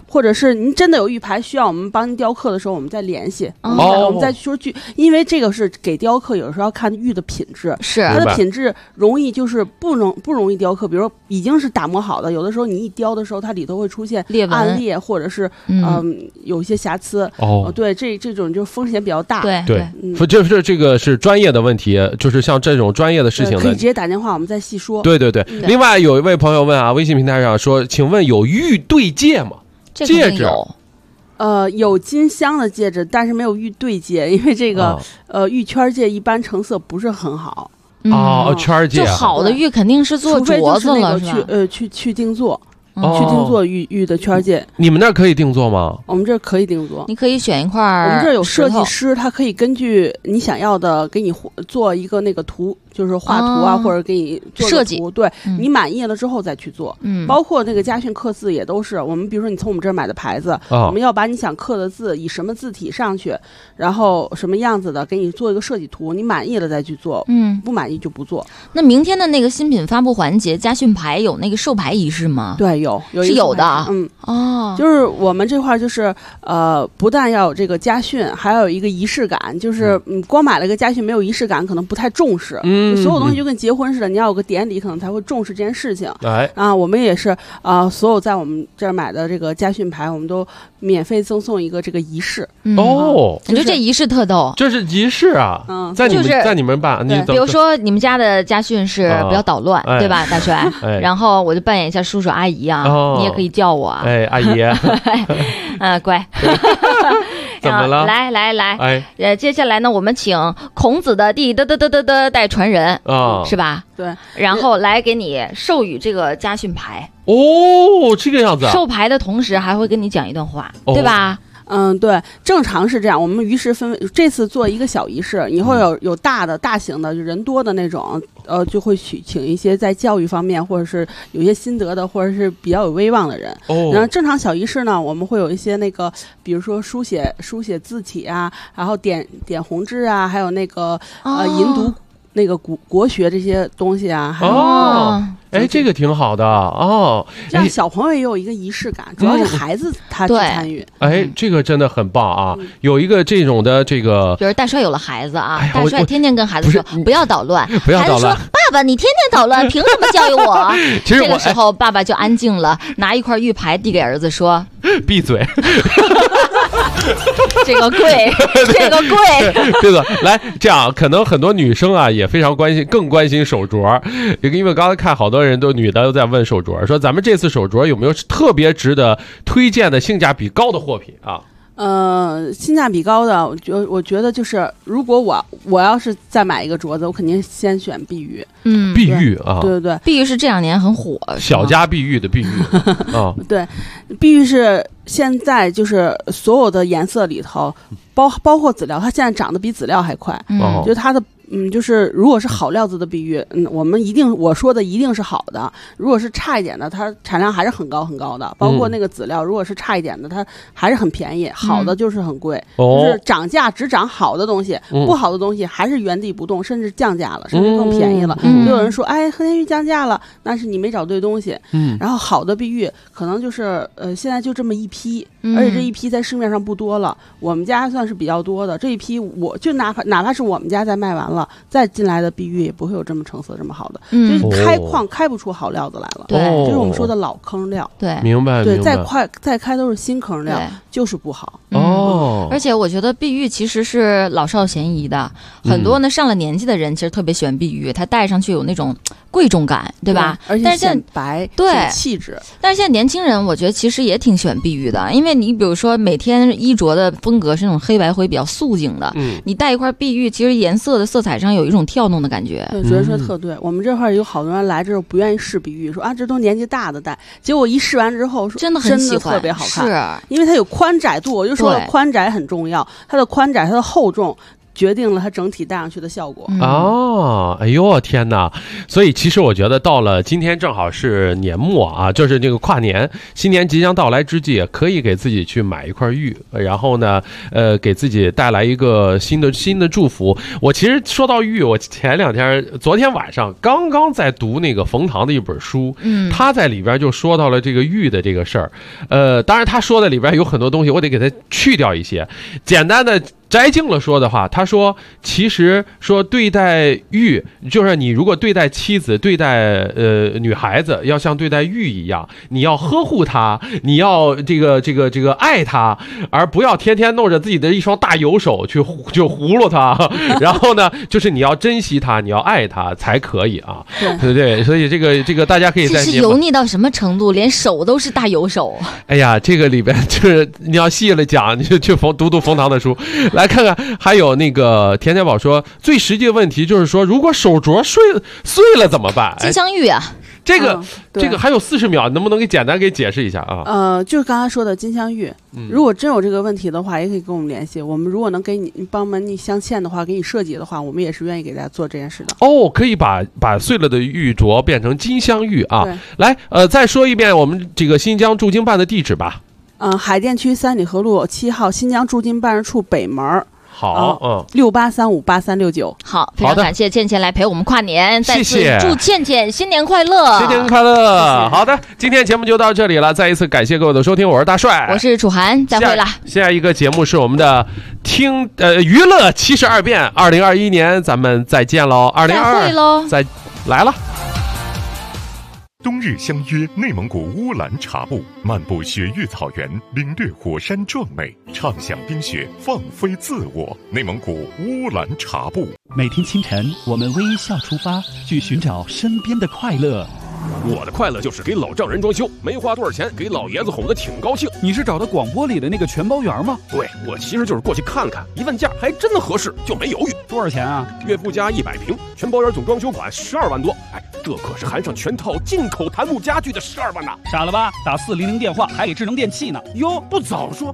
或者是您真的有玉牌需要我们帮您雕刻的时候，我们再联系，我们再说具，因为这个是给雕刻，有时候要看玉的品质， 是它的品质容易就是不容易雕刻，比如说已经是打磨好的，有的时候你一雕的时候，它里头会出现暗裂，或者是有一些瑕疵。对，这种就风险比较大。 对，这个是专业的问题，就是像这种专业的事情呢， 可以直接打电话，我们再细说。 对。另外有一位朋友问啊，微信平台上说，请问有玉对戒吗？戒指有金镶的戒指，但是没有玉对戒，因为这个玉圈戒一般成色不是很好。 圈戒就好的玉肯定是做镯子了，是吧？ 去定做。去定做玉的圈戒， 你们那儿可以定做吗？ 我们这儿可以定做， 你可以选一块。 我们这儿有设计师，他可以根据你想要的给你做一个那个图，就是画图啊，或者给你做设计。 对，你满意了之后再去做。包括那个家训刻字也都是，我们比如说你从我们这儿买的牌子，我们要把你想刻的字以什么字体上去，然后什么样子的，给你做一个设计图，你满意了再去做，不满意就不做。 那明天的那个新品发布环节，家训牌有那个授牌仪式吗？ 对， 是有的。 就是我们这块就是不但要有这个家训，还有一个仪式感，就是光买了个家训没有仪式感，可能不太重视。所有东西就跟结婚似的，你要有个典礼，可能才会重视这件事情。我们也是所有在我们这儿买的这个家训牌，我们都免费赠送一个这个仪式。 我觉得这仪式特逗， 这是仪式啊。在你们办， 比如说你们家的家训是不要捣乱，对吧，大帅？然后我就扮演一下叔叔阿姨啊。你也可以叫我阿姨乖怎么了？ 来接下来呢，我们请孔子的第代传人是吧？ 对， 然后来给你授予这个家训牌。 这个样子。 授牌的同时还会跟你讲一段话，对吧？ 对，正常是这样。我们仪式分为，这次做一个小仪式，以后有大型的，就人多的那种，就会请一些在教育方面或者是有些心得的，或者是比较有威望的人。然后正常小仪式呢，我们会有一些那个，比如说书写字体啊，然后点红枝啊，还有那个吟读那个国学这些东西啊。 这个挺好的这样小朋友也有一个仪式感，主要是孩子他去参与。 这个真的很棒啊！有一个这种的这个， 比如大帅有了孩子啊，大帅天天跟孩子说不要捣乱， 不要捣乱。 孩子说爸爸你天天捣乱，凭什么教育我？这个时候爸爸就安静了，拿一块玉牌递给儿子说：“ 闭嘴。” 这个贵。 这个来这样，可能很多女生啊也非常更关心手镯，因为刚才看好多人女的都在问手镯，说咱们这次手镯有没有特别值得推荐的性价比高的货品啊？ 性价比高的，我觉得就是，如果我要是再买一个镯子，我肯定先选碧玉。 碧玉啊， 对， 碧玉是这两年很火， 小家碧玉的碧玉啊， 对，碧玉是现在就是所有的颜色里头，包括籽料，它现在涨得比籽料还快，就是它的。就是如果是好料子的碧玉，我说的一定是好的。如果是差一点的，它产量还是很高很高的。包括那个籽料，如果是差一点的，它还是很便宜。好的就是很贵，就是涨价只涨好的东西，不好的东西还是原地不动，甚至降价了，甚至更便宜了。就有人说，和田玉降价了，那是你没找对东西。然后好的碧玉可能就是现在就这么一批，而且这一批在市面上不多了。我们家算是比较多的，这一批我就哪怕是我们家在卖完了。再进来的碧玉也不会有这么成色这么好的，就是开矿开不出好料子来了。 对， 就是我们说的老坑料。 对， 明白。 对，再开都是新坑料，就是不好。 而且我觉得碧玉其实是老少咸宜的，很多呢上了年纪的人其实特别喜欢碧玉，它戴上去有那种贵重感，对吧？ 而且显白， 对， 气质。 但是现在年轻人，我觉得其实也挺喜欢碧玉的，因为你比如说每天衣着的风格是那种黑白灰比较素净的，你戴一块碧玉，其实颜色的色彩上有一种跳动的感觉。 对，主任说的特对。我们这块有好多人来这儿不愿意试碧玉，说这都年纪大的戴，结果一试完之后说真的很喜欢， 特别好看。 是， 因为它有宽窄度，我就说了宽窄很重要，它的宽窄，它的厚重。 决定了它整体戴上去的效果。 哦，哎呦天哪！所以其实我觉得到了今天正好是年末啊，就是这个跨年，新年即将到来之际，可以给自己去买一块玉，然后呢，给自己带来一个新的祝福。我其实说到玉，我昨天晚上刚刚在读那个冯唐的一本书，他在里边就说到了这个玉的这个事儿。当然他说的里边有很多东西，我得给他去掉一些，简单的摘净了说的话，他说其实说对待玉，就是你如果对待妻子、对待女孩子，要像对待玉一样，你要呵护她，你要这个爱她，而不要天天弄着自己的一双大油手去就葫芦她。然后呢，就是你要珍惜她，你要爱她才可以啊。对，所以这个大家可以在这是油腻到什么程度，连手都是大油手。 哎呀，这个里边就是你要细了讲，你就去读冯唐的书。来看看，还有那个甜甜宝说，最实际的问题就是说，如果手镯碎了怎么办？ 金镶玉啊， 这个还有40秒，能不能简单给解释一下啊？ 就是刚才说的金镶玉，如果真有这个问题的话，也可以跟我们联系。我们如果能给你帮忙你镶嵌的话，给你设计的话，我们也是愿意给大家做这件事的。 哦，可以把碎了的玉镯变成金镶玉啊！来，再说一遍我们这个新疆驻京办的地址吧。 海淀区三里河路7号新疆驻京办事处北门。 好 ，68358369。 好，非常感谢倩倩来陪我们跨年， 谢谢， 再次祝倩倩新年快乐， 新年快乐。好的，今天节目就到这里了，再一次感谢各位的收听，我是大帅， 我是楚涵，再会了。 下一个节目是我们的娱乐72变，2021年咱们再见喽，2022 再会喽， 再来了。 冬日相约内蒙古乌兰察布，漫步雪域草原，领略火山壮美，畅享冰雪，放飞自我。内蒙古乌兰察布， 每天清晨，我们微笑出发，去寻找身边的快乐。 我的快乐就是给老丈人装修，没花多少钱，给老爷子哄得挺高兴。 你是找的广播里的那个全包圆吗？ 对，我其实就是过去看看，一问价还真的合适，就没犹豫。 多少钱啊？ 岳父家100平，全包圆总装修款12万多。哎，这可是含上全套进口檀木家具的12万呐！ 傻了吧？打400电话还给智能电器呢。 哟，不早说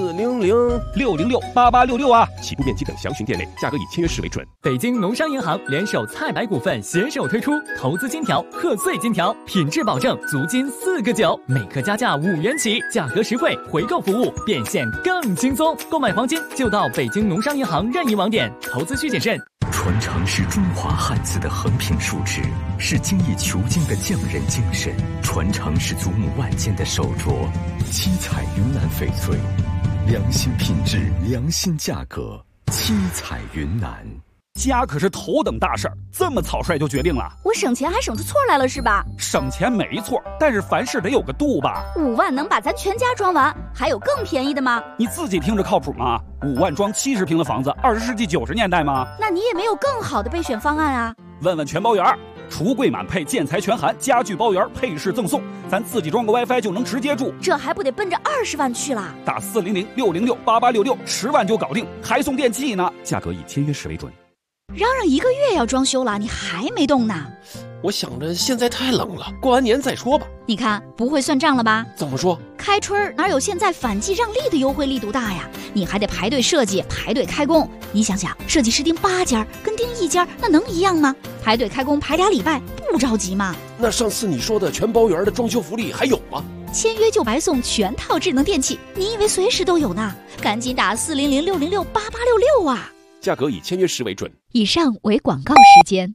400-606-8866啊！ 起步面积等详询店内，价格以签约时为准。 北京农商银行联手菜百股份携手推出投资金条、贺岁金条，品质保证，足金4个9，每克加价5元起，价格实惠，回购服务变现更轻松。购买黄金就到北京农商银行任意网点，投资需谨慎。 传承是中华汉字的横平竖直，是精益求精的匠人精神，传承是祖母万件的手镯，七彩云南翡翠，良心品质，良心价格，七彩云南。 家可是头等大事儿，这么草率就决定了？ 我省钱还省出错来了是吧？ 省钱没错，但是凡事得有个度吧。 5万能把咱全家装完，还有更便宜的吗？ 你自己听着靠谱吗？5万装70平的房子，20世纪90年代吗？ 那你也没有更好的备选方案啊？ 问问全包圆，橱柜满配，建材全含，家具包圆，配饰赠送，咱自己装个 WiFi 就能直接住， 这还不得奔着20万去了？ 打400-606-8866，10万就搞定，还送电器呢，价格以签约时为准。 嚷嚷1个月要装修了，你还没动呢？ 我想着现在太冷了，过完年再说吧。 你看不会算账了吧？ 怎么说？ 开春哪有现在反季让利的优惠力度大呀？你还得排队设计，排队开工。你想想，设计师盯8家，跟盯1家，那能一样吗？排队开工排2礼拜，不着急吗？ 那上次你说的全包圆的装修福利还有吗？ 签约就白送全套智能电器，你以为随时都有呢？赶紧打400-606-8866啊！ 价格以签约时为准。 以上为广告时间。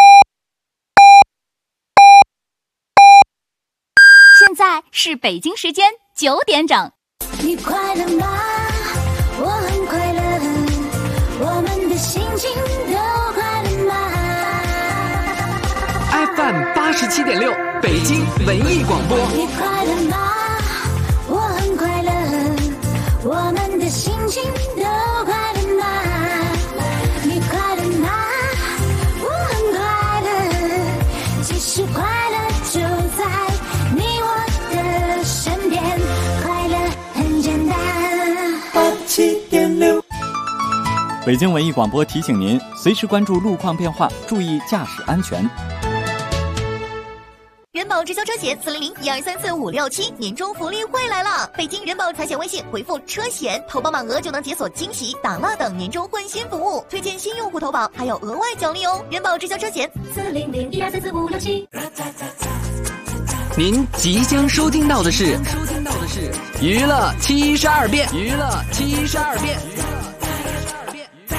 现在是北京时间9点整。 你快乐吗？我很快乐，我们的心情都快乐吗 ？FM 87.6，北京文艺广播。 你快乐吗？我很快乐，我们的心情都快乐吗？你快乐吗？我很快乐，其实快乐就在你我的身边，快乐很简单。87.6， 北京文艺广播提醒您，随时关注路况变化，注意驾驶安全。 元宝保直销车险400-1234-567，年终福利会来了！北京人保财险微信回复车险，投保满额就能解锁惊喜、打蜡等年终换新服务，推荐新用户投保还有额外奖励哦！人保直销车险400-1234-567。 您即将收听到的是娱乐72变，娱乐72变。